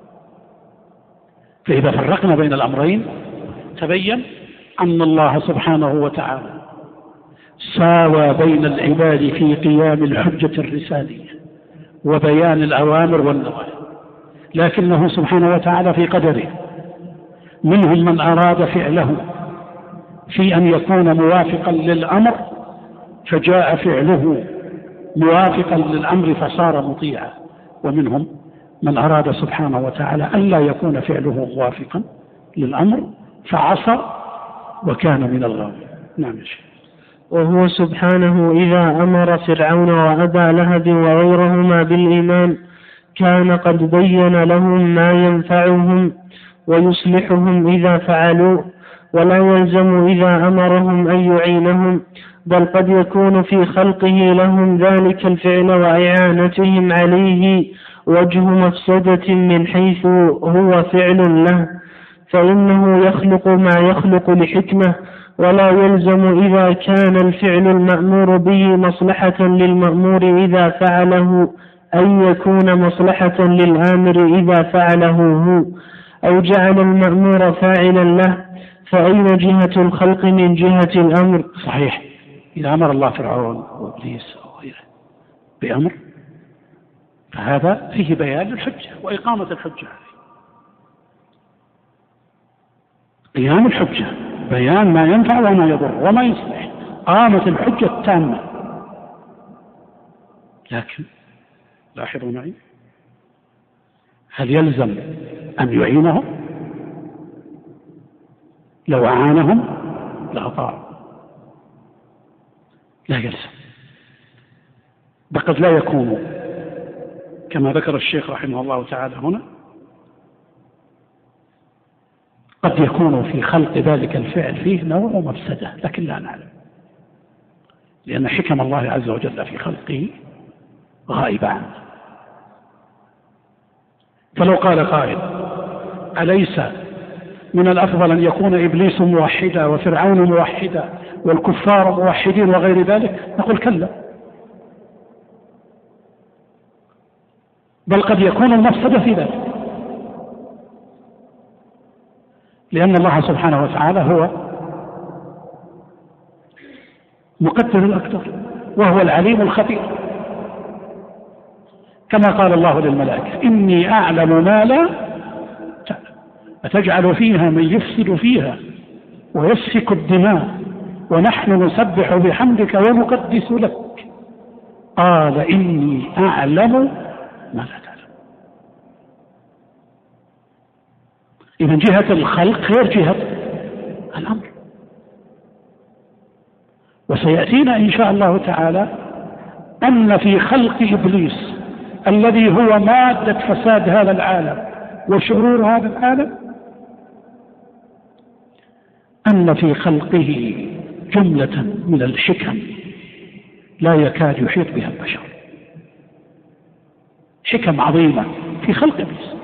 فإذا فرقنا بين الأمرين تبين أن الله سبحانه وتعالى ساوى بين العباد في قيام الحجة الرسالية وبيان الأوامر والنواهي، لكنه سبحانه وتعالى في قدره منهم من أراد فعله في أن يكون موافقا للأمر فجاء فعله موافقا للأمر فصار مطيعا، ومنهم من أراد سبحانه وتعالى ألا يكون فعله موافقا للأمر فعصى وكان من الغاوين. نعم يا شيخ. وهو سبحانه إذا أمر فرعون وأبا لهب وغيرهما بالإيمان كان قد بين لهم ما ينفعهم ويصلحهم إذا فعلوا، ولا يلزم إذا أمرهم أن يعينهم، بل قد يكون في خلقه لهم ذلك الفعل وإعانتهم عليه وجه مفسدة من حيث هو فعل له، فإنه يخلق ما يخلق لحكمة، ولا يلزم إذا كان الفعل المأمور به مصلحة للمأمور إذا فعله أن يكون مصلحة للآمر إذا فعله هو، أو جعل المأمور فاعلا له، فأين جهة الخلق من جهة الأمر؟ صحيح. إذا أمر الله فرعون وإبليس وغيره بأمر فهذا فيه بيان الحجة وإقامة الحجة، قيام الحجة، بيان ما ينفع وما يضر وما يصلح، قامت الحجة التامة. لكن لاحظوا معي، هل يلزم أن يعينهم؟ لو أعانهم لأطاعوا، لا يلزم. بقد لا يكون كما ذكر الشيخ رحمه الله تعالى هنا، قد يكون في خلق ذلك الفعل فيه نوع مفسدة لكن لا نعلم، لأن حكم الله عز وجل في خلقه غائبة عنه. فلو قال قائل أليس من الأفضل أن يكون إبليس موحدا وفرعون موحدا والكفار موحدين وغير ذلك؟ نقول كلا، بل قد يكون المفسدة في ذلك، لأن الله سبحانه وتعالى هو مقدر الأقدار وهو العليم الخبير، كما قال الله للملائكة إني أعلم ما لا تعلم أتجعل فيها من يفسد فيها ويسفك الدماء ونحن نسبح بحمدك ونقدس لك قال إني أعلم ما لا تعلم. إذن جهة الخلق غير جهة الأمر، وسيأتينا إن شاء الله تعالى أن في خلق إبليس الذي هو مادة فساد هذا العالم وشرور هذا العالم أن في خلقه جملة من الحكم لا يكاد يحيط بها البشر، حكم عظيمة في خلق إبليس.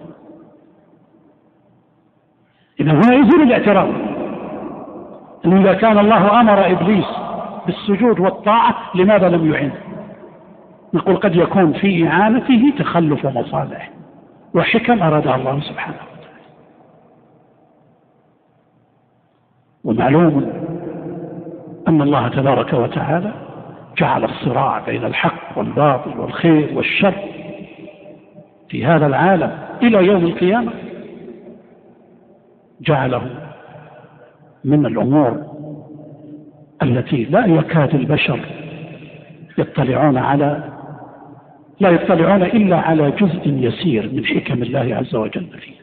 إذا هنا يزول الاعتراض أن إذا كان الله أمر إبليس بالسجود والطاعة لماذا لم يعين؟ نقول قد يكون في إعانته تخلف مصالح وحكم أرادها الله سبحانه وتعالى. ومعلوم أن الله تبارك وتعالى جعل الصراع بين الحق والباطل والخير والشر في هذا العالم إلى يوم القيامة جعله من الأمور التي لا يكاد البشر لا يطلعون إلا على جزء يسير من حكم الله عز وجل فيه،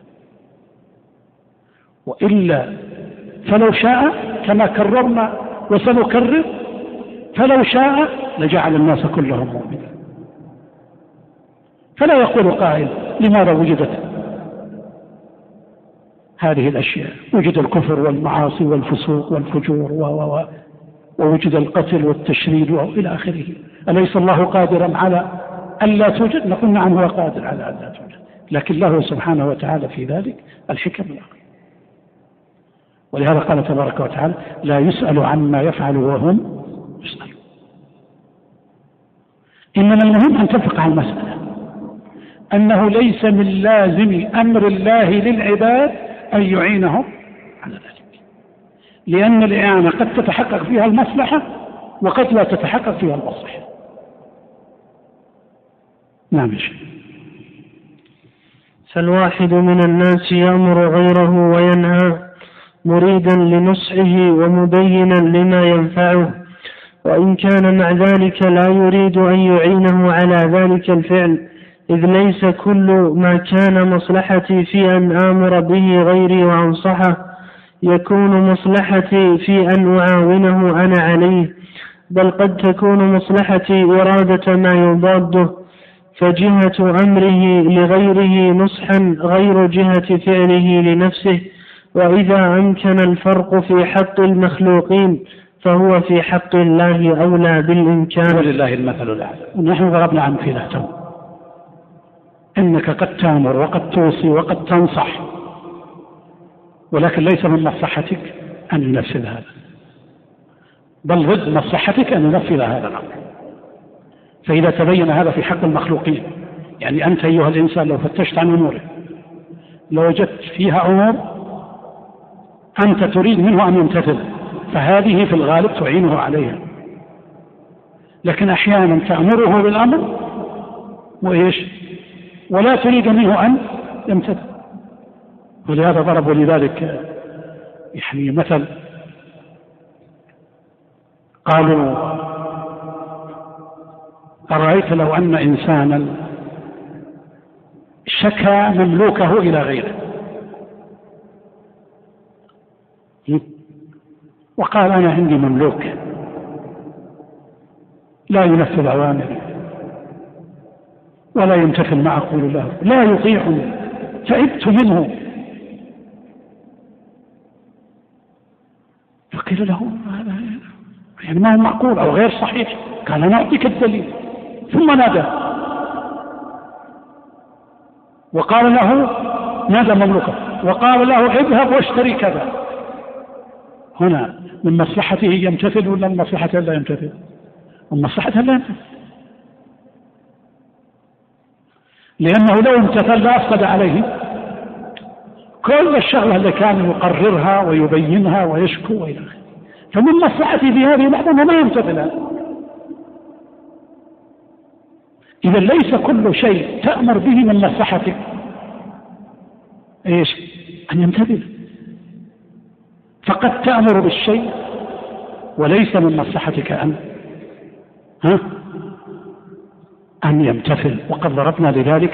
وإلا فلو شاء كما كررنا وسنكرر، فلو شاء لجعل الناس كلهم مؤمنين. فلا يقول قائل لماذا وجدت هذه الأشياء؟ وجد الكفر والمعاصي والفسوق والفجور ووجد القتل والتشريد إلى آخره، أليس الله قادرا على ألا توجد؟ نقول نعم، هو قادر على ألا توجد، لكن له سبحانه وتعالى في ذلك الحكم العقل. ولهذا قال تبارك وتعالى لا يسأل عما يفعل وهم يسألون. إنما المهم أن تفقه المسألة أنه ليس من لازم أمر الله للعباد أن يعينهم على ذلك، لأن الإعانة قد تتحقق فيها المصلحة وقد لا تتحقق فيها المصلحة. نعم يا شيخ. فالواحد من الناس يأمر غيره وينهى مريدا لنصحه ومبينا لما ينفعه، وإن كان مع ذلك لا يريد أن يعينه على ذلك الفعل، إذ ليس كل ما كان مصلحتي في أن آمر به غيري وأنصحه يكون مصلحتي في أن أعاونه أنا عليه، بل قد تكون مصلحتي إرادة ما يضاده، فجهة أمره لغيره نصحا غير جهة فعله لنفسه. وإذا أمكن الفرق في حق المخلوقين فهو في حق الله أولى بالإمكان. ولله المثل الأعلى. ونحن ضربنا أمثلة، إنك قد تأمر وقد توصي وقد تنصح، ولكن ليس من مصلحتك أن ينفذ هذا، بل ضد مصلحتك أن ينفذ هذا الأمر. فإذا تبين هذا في حق المخلوقين، يعني أنت أيها الإنسان لو فتشت عن أموره لو وجدت فيها أمور أنت تريد منه أن يمتثل، فهذه في الغالب تعينه عليها، لكن أحيانا تأمره بالأمر ولا تريد منه أن يمتثل. ولهذا ضربوا لذلك يعني مثل، قالوا أرأيت لو أن إنسانا شكى مملوكه إلى غيره وقال أنا عندي مملوك لا ينفذ أوامري ولا يمتثل ما أقول له، لا يطيعني، تعبت منه. فقيل له هذا يعني ما هو معقول أو غير صحيح. قال أنا أعطيك الدليل. ثم نادى وقال له، نادى مملوكه وقال له اذهب واشتري كذا. هنا من مصلحته يمتثل ولا من مصلحته لا يمتثل؟ من مصلحته لا يمتثل، لأنه لو امتثل لأفسد عليه كل الشغلة اللي كان يقررها ويبينها ويشكو وإلى آخره. فمن مصلحته في هذه اللحظة ما يمتثل. إذا ليس كل شيء تأمر به من مصلحتك أن يمتثل، فقد تأمر بالشيء وليس من مصلحتك أن يمتثل. وقد ضربنا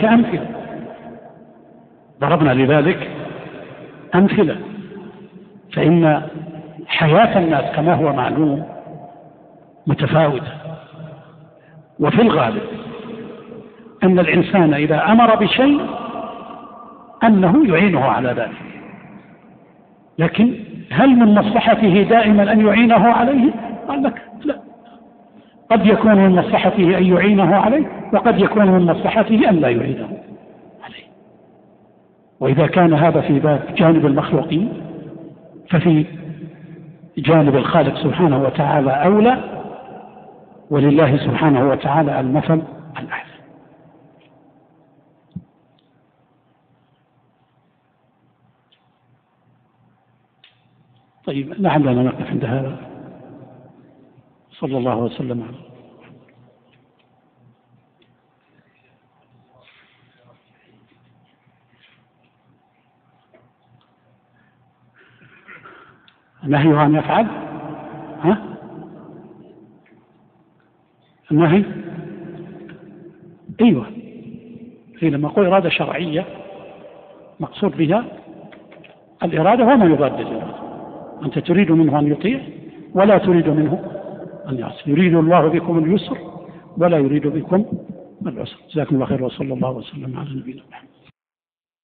لذلك أمثلة. فإن حياة الناس كما هو معلوم متفاوتة، وفي الغالب أن الإنسان إذا أمر بشيء أنه يعينه على ذلك، لكن هل من مصلحته دائما أن يعينه عليه؟ قال لك لا، قد يكون من مصلحته أن يعينه عليه وقد يكون من مصلحته أن لا يعينه عليه. وإذا كان هذا في باب جانب المخلوقين ففي جانب الخالق سبحانه وتعالى أولى، ولله سبحانه وتعالى المثل الأعلى. طيب لعلنا نقف عند هذا. صلى الله وسلم على نهيه أن يفعل. النهي أيوة، هي لما أقول إرادة شرعية مقصود بها الإرادة وما يضاد الإرادة. أنت تريد منه أن يطيع ولا تريد منه أن يعصي. يريد الله بكم اليسر ولا يريد بكم العسر. جزاكم الله خير، وصلى الله وسلم على نبينا محمد.